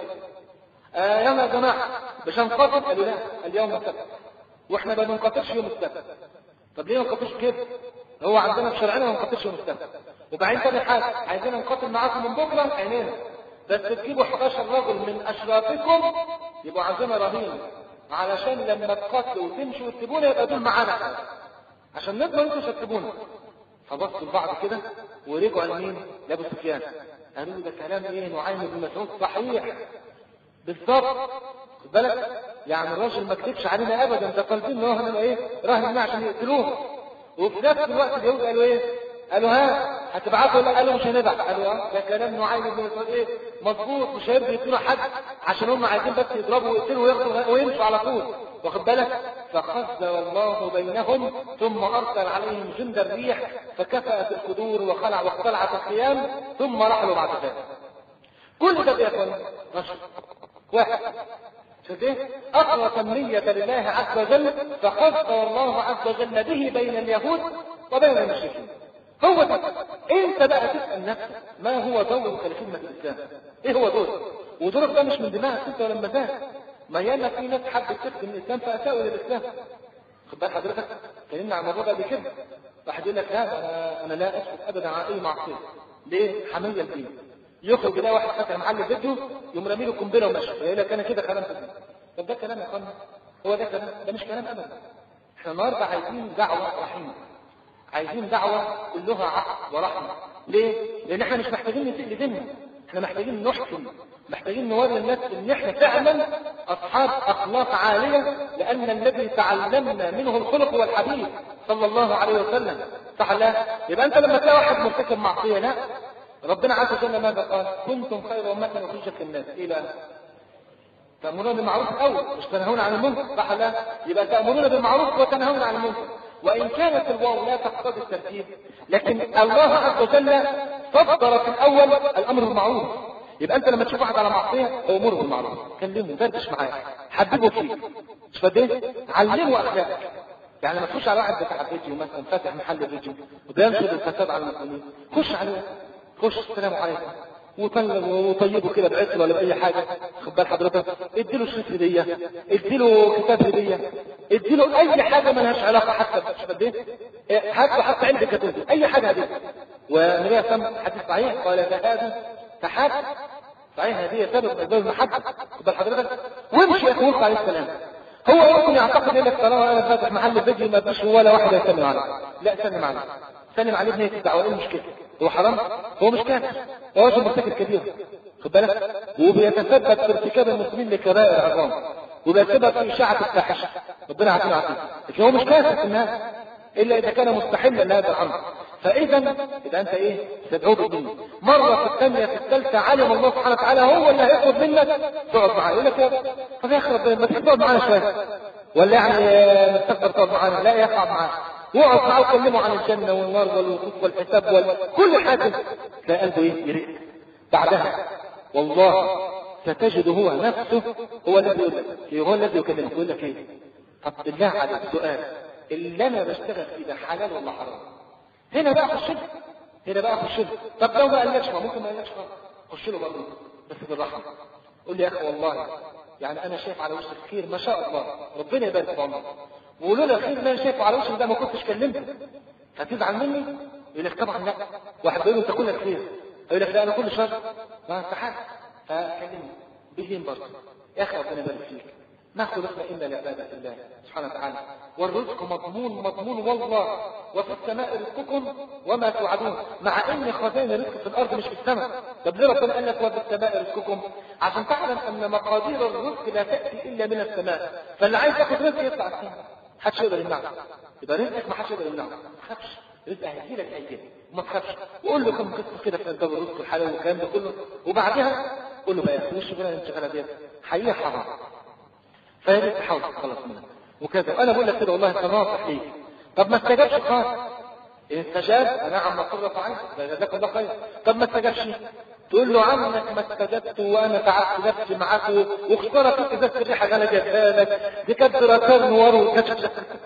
آه يلا يا جماعه مش هنقاتل؟ قالوا: لا، اليوم السبت، واحنا ما بنقاتلش يوم السبت. طب ليه ما نقاتلش كده؟ هو عندنا في شرعنا ما نقاتلش يوم السبت. وبعدين تاني حاجه، عايزين نقاتل معاكم من بكره عينينا، بس تجيبوا احداشر رجل من اشرافكم يبقوا عندنا رهين، علشان لما تقاتلوا وتمشوا وتسيبونا يبقى دول معانا عشان نضمن انتوا مش هتسيبونا. فبصوا لبعض كده ورجعوا لمين؟ لابو سفيان. قالوا: ده كلام ايه نعيم بن مسعود صحيح بالظبط، خد بالك، يعني الراجل ما كذبش علينا ابدا، ده قلبين راهن ايه؟ راهن عشان يقتلوه. وفي نفس الوقت اليهود قالوا ايه؟ قالوا: ها هتبعتوا ولا؟ قالوا: مش هنبعت. قالوا: اه ده كلام نعيم بن مسعود ايه؟ مظبوط، مش هيرضوا يقتلوا حد عشان هم عايزين بس يضربوا ويقتلوا وياخدوا ويمشوا على طول، واخد بالك؟ فخزل الله بينهم ثم ارسل عليهم جند الريح فكفأت القدور وخلع واختلعت الخيام ثم رحلوا بعد ذلك. كل ده بيكون رشد واحد. شوف ايه؟ اخلص النية لله عز وجل فخزل الله عز وجل به بين اليهود وبين المشركين. هو ده. انت بقى تسأل نفسك ما هو دورك لخدمة الاسلام؟ ايه هو دورك؟ ودورك ده مش من دماغك انت ولا من مزاجك. ما ياما في ناس حبت تخدم الاسلام فاساءوا للاسلام. خد بال حضرتك، اتكلمنا عن الموضوع ده قبل كده. واحد يقول لك: لا انا انا لا اسكت ابدا عن اي معصيه. ليه؟ حميه الدين. يخرج يلاقي واحد فاتح محل فيديو يقوم رامي له قنبله وماشي، يقول لك انا كده كلام الدين. طب ده كلام يا اخوانا؟ هو ده كلام؟ ده مش كلام ابدا. احنا النهارده عايزين دعوه رحيمه، عايزين دعوه كلها عقل ورحمه. ليه؟ لان احنا مش محتاجين نسيء لديننا، احنا محتاجين نحكم محتاجين نوري الناس ان احنا فعلا اصحاب اخلاق عاليه، لان الذي تعلمنا منه الخلق والحديث صلى الله عليه وسلم. صح لا؟ يبقى انت لما تلاقي واحد مرتكب معصيه، لا، ربنا عز وجل ماذا قال؟ كنتم خير امه اخرجت للناس. ايه بقى؟ تأمرون بالمعروف الاول، مش تنهون عن المنكر. صح لا؟ يبقى تأمرون بالمعروف وتنهون عن المنكر. وان كانت الواو لا تقتضي الترتيب، لكن الله عز وجل فضل في الاول الامر بالمعروف. يبقى انت لما تشوف واحد على معصيه امره بالمعروف، كلمه، دردش معاه، حببه فيه، مش فاهم؟ علمه اخلاقك. يعني لما تخش على واحد بتاع فيديو مثلا فاتح محل فيديو وبينشر الفساد على المسلمين، خش عليه، خش السلام عليكم وطيبه كده بعسل ولا باي حاجه، خد بال حضرتك، اديله شريط هديه، اديله كتاب هديه، اديله اي حاجه مالهاش علاقه حتى، مش فاهم؟ حتى حتى عندك كتاب اي حاجه هديه. والنبي صلى الله عليه وسلم حديث صحيح قال هذا تحاب صحيح، هذه سبب من اسباب المحبه، خد بال حضرتك، وامشي يا اخوك عليه السلام. هو ممكن يعتقد يقول لك طالما انا فاتح محل فيديو ما فيش ولا واحد يسلم عليه. لا، سلم عليه، سلم عليه بنيه الدعوه. ايه المشكله؟ هو حرام؟ هو مش كافر، هو رجل مرتكب كبير، خد بالك، وبيتسبب في ارتكاب المسلمين لكبائر عظام، وبيتسبب في اشاعه الفاحشه، ربنا يعافينا ويعافيك. لكن هو مش كافر في النهايه الا اذا كان مستحلا لهذا الامر. فاذا اذا انت ايه تدعوه بالدين مره في الثانيه في الثالثه، علم الله سبحانه وتعالى هو اللي هيطلب منك تقعد معاه. يقول لك طب يا اخي ربنا ما تحب تقعد معانا شويه، ولا يعني تقدر تقعد معانا؟ لا، يقعد معاه واقعد معاه وكلمه عن الجنه والنار والوقوف والحساب وكل حاجه، تلاقي قلبه ايه يرق. بعدها والله ستجد هو نفسه هو الذي يقول لك، هو الذي يكلمك، يقول لك ايه؟ طب بالله عليك سؤال، اللي انا بشتغل فيه ده حلال ولا حرام؟ هنا بقى خش له، هنا بقى خش له. طب لو ما قالكش، ما ممكن ما قالكش، خش له برضه بس بالرحمه. قول لي يا اخي والله يعني انا شايف على وشك خير ما شاء الله، ربنا يبارك في عمرك، ولولا الخير اللي انا شايفه على وشك ده ما كنتش كلمتك، هتزعل مني؟ يقول لك طبعا لا. واحد بيقول له انت كلك خير، يقول لك لا انا كل شر، ما انت حاجه، فكلمني بالدين برضه. يا اخي ربنا يبارك فيك، ما خلقنا الا لعباده الله سبحانه وتعالى، والرزق مضمون مضمون والله، وفي السماء رزقكم وما توعدون، مع ان خزائن الرزق في الارض مش في السماء. طب ليه ربنا قال لك وفي السماء رزقكم؟ عشان تعلم ان مقادير الرزق لا تاتي الا من السماء، فاللي عايز ياخد رزق يطلع السماء، محدش يقدر يمنعه. يبقى رزقك ما حدش يقدر يمنعه، ما تخافش، رزق هيجي لك هيجي لك وما تخافش. وقول له كم قصه كده في الباب الرزق الحلال والكلام ده كله، وبعدها قول له بقى يا اخي الشغلانه اللي انت شغاله ديت حقيقه حرام، فيا ريت تحاول تخلص منها وكذا. انا بقول لك كده والله انت ناصح ليك. طب ما استجابش خالص، ان استجاب نعم نقر عنك جزاك الله خير. طب ما استجابش تقول له عنك ما استجبت وانا تعبت نفسي معاك واخترت ازازه الريحه اللي انا جايبها لك دي كانت ركان نور وكذا.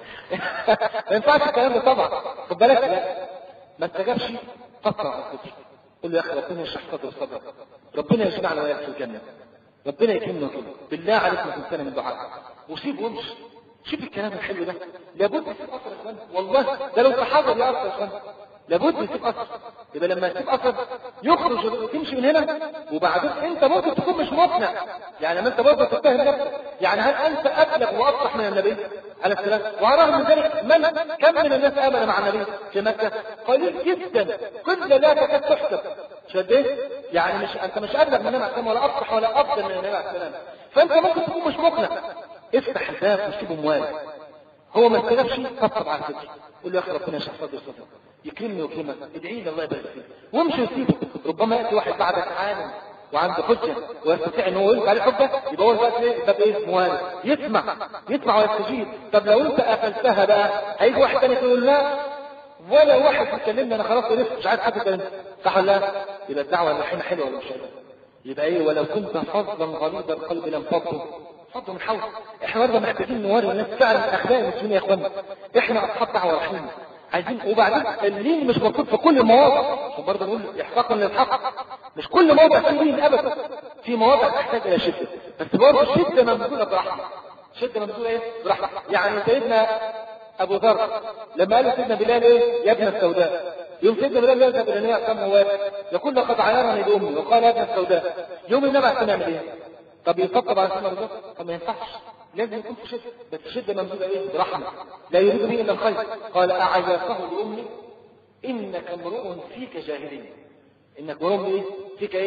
ما ينفعش الكلام ده طبعا، خد بالك. لا ما استجابش قطع الصدر، قول له يا اخي ربنا يشرح صدر صدرك، ربنا يجمعنا وياك في الجنه، ربنا يكرمنا كده، بالله عليك ما تنسانا من دعائك، وسيب وامشي. شوف الكلام الحلو ده، لابد يسيب اثر يا اخوان، والله ده لو تحاضر يا اثر يا اخوان، لابد يسيب اثر. يبقى لما يسيب اثر يخرج وتمشي من هنا، وبعدين انت ممكن تكون مش مقنع، يعني ما انت برضه تتهم نفسك، يعني هل انت ابلغ واصلح من النبي عليه السلام؟ ورغم من ذلك من كم من الناس امن مع النبي في مكه؟ قليل جدا، قله لا تكاد تحسب. شديت يعني مش انت مش ابلغ من النبي عليه السلام ولا اصلح ولا افضل من النبي عليه السلام، فانت ممكن تكون مش مقنع. افتح الباب وسيبه موالي، هو ما استجابش طبطب على الفجر، قول له يا اخي ربنا يشرح صدري وصدرك، يكرمني ويكرمك، ادعي لي الله يبارك فيك، وامشي وسيبه. ربما ياتي واحد بعدك عالم وعنده حجه ويستطيع ان هو يلقى عليه حجه، يبقى هو الوقت ايه؟ باب ايه؟ موالي، يسمع يسمع ويستجيب. طب لو انت قفلتها بقى هيجي واحد ثاني يقول لا ولا واحد يكلمني انا خلاص عرفت مش عايز حد يكلمني، صح ولا لا؟ يبقى الدعوه الحين حلوه ولا مش حلوه؟ يبقى ايه؟ ولو كنت فظا غليظ القلب لم فضوا فضوا من حولك. احنا برضه محتاجين نوري الناس فعلا اخلاق المسلمين يا اخوانا، احنا اصحاب دعوه رحيمه عايزين. وبعدين اللين مش موجود في كل المواضع، عشان برضه نقول احقاقا للحق، مش كل موضع فيه لين ابدا، في مواضع تحتاج الى شده، بس برضه الشده ممزوجه برحمه، شده ممزوجه ايه؟ برحمه. يعني سيدنا ابو ذر لما قال سيدنا بلال ايه؟ يا ابن السوداء، يوم سيدنا بلال يذهب الى النبي كم هو يقول لقد عيرني بامي وقال يا ابن السوداء، يوم النبي عليه يعمل ايه؟ طب يطبطب على سيدنا ابو ذر؟ طب ما ينفعش، لازم يكون في شده، بس الشده ممزوجه ايه؟ برحمه، لا يريد به الا الخير. قال اعيرته لامي انك امرؤ فيك جاهليه، انك امرؤ ايه؟ فيك ايه؟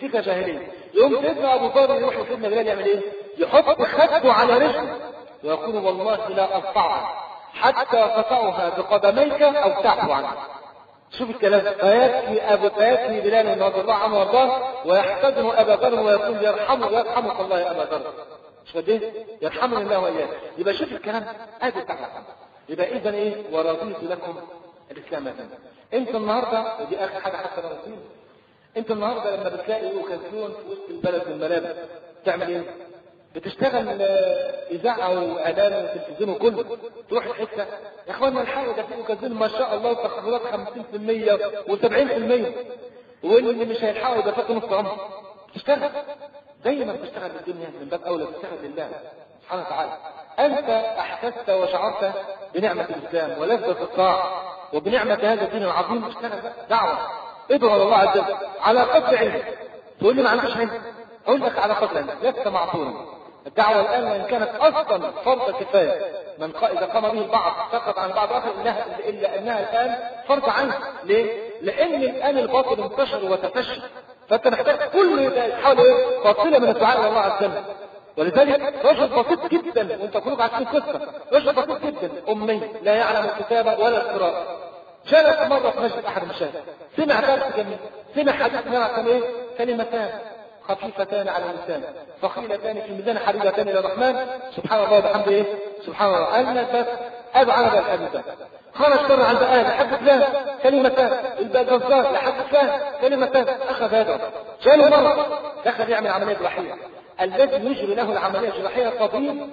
فيك جاهليه. يوم سيدنا ابو ذر يروح لسيدنا بلال يعمل ايه؟ يحط خده على رجله ويقول والله لا اقطعها حتى قطعها بقدميك او تعفو عنها. شوف الكلام. فيبكي ابو فيبكي بلال رضي الله عنه وارضاه ويحتضن ابا ذر ويقول يرحمه يرحمك الله يا ابا ذر. مش قد ايه؟ يرحمني الله واياك. يبقى شوف الكلام ادي التعليق. يبقى اذا ايه؟ ورضيت لكم الاسلام دينا. انت النهارده ودي اخر حاجه حتى لو نسيت، انت النهارده لما بتلاقي اوكازيون في وسط البلد والملابس تعمل ايه؟ بتشتغل اذاعه واعلان وتلفزيون وكله، تروح الحته يا اخوانا الحاجه ده في اوكازيون ما شاء الله تخفيضات خمسين بالمية وسبعين بالمية واللي مش هيلحقوا ده فات نص عمره. تشتغل دايما تشتغل بالدنيا من باب اولى تشتغل لله سبحانه وتعالى. انت احسست وشعرت بنعمه الاسلام ولذة الطاعه وبنعمه هذا الدين العظيم، اشتغل دعوه ادعو الله عز وجل على قدر علمك. تقول لي ما عندكش علم، اقول لك على قدر علمك لست معصوما. الدعوه الان وان كانت اصلا فرض كفايه من اذا قام به البعض سقط عن بعض اخر انها الا انها الان فرض عين. ليه؟ لان الان الباطل انتشر وتفشى، فانت محتاج كل تحاول ايه؟ فاصله من الدعاء الى الله عز وجل. ولذلك رجل بسيط جدا وانت كلك عارفين قصه، رجل بسيط جدا امي لا يعلم الكتابه ولا القراءه، جلس مره في مسجد احد المشايخ سمع درس جميل، سمع حديث نعم ايه؟ كلمتان خفيفتان على اللسان ثقيلتان في الميزان حبيبتان الى الرحمن سبحان الله وبحمده ايه؟ سبحان الله. قال بس ابعد الحديث خرج بره عند اهل لحد فلان كلمتان، الباجزار لحد فلان كلمتان، اخذ هذا جاله مره دخل يعمل عمليه جراحيه. الذي يجري له العمليه الجراحيه طبيب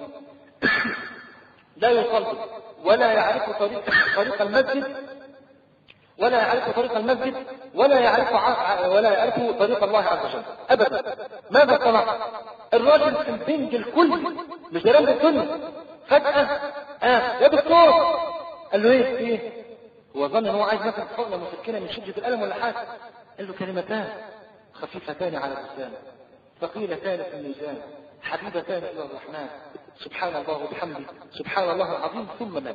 لا يصلي ولا يعرف طريق طريق المسجد ولا يعرف طريق المسجد ولا يعرف ولا يعرف طريق الله عز وجل ابدا. ماذا صنع؟ الراجل في البنج الكل مش جرام الدنيا فجاه اه يا دكتور قال له ايه ايه؟ هو ظن ان هو عايز مثلا حقنه مسكنه من شده الالم ولا حاجه. قال له كلمتان خفيفتان على اللسان ثقيلتان في الميزان حبيبتان الى الرحمن سبحان الله وبحمده سبحان الله العظيم. ثم مات.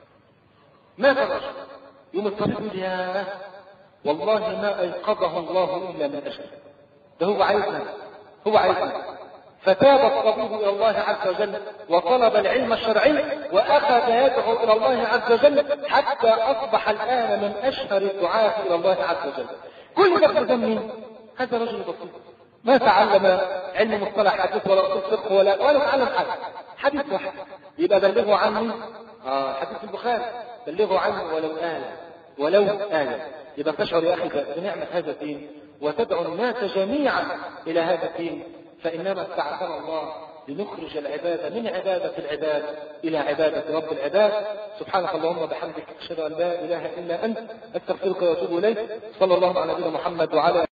مات الرجل. يوم الطبيب يقول يا والله ما ايقظه الله الا من اجله، ده هو عايزنا هو عايزنا. فتاب الطبيب الى الله عز وجل وطلب العلم الشرعي واخذ يدعو الى الله عز وجل حتى اصبح الان من اشهر الدعاة الى الله عز وجل. كل ده بذنب هذا رجل بسيط ما تعلم علم مصطلح حديث ولا اصول فقه ولا ولا تعلم حاجه، حديث واحد يبقى بلغوا عني اه حديث البخاري بلغوا عني ولو آية ولو آية. يبقى تشعر يا اخي بنعمه هذا الدين وتدعو الناس جميعا الى هذا الدين، فانما استعثر الله لنخرج العباد من عباده العباد الى عباده رب العباد. سبحانك اللهم وبحمدك اشهد ان لا اله الا انت استغفرك واتوب اليك. صلى الله على نبينا محمد وعلى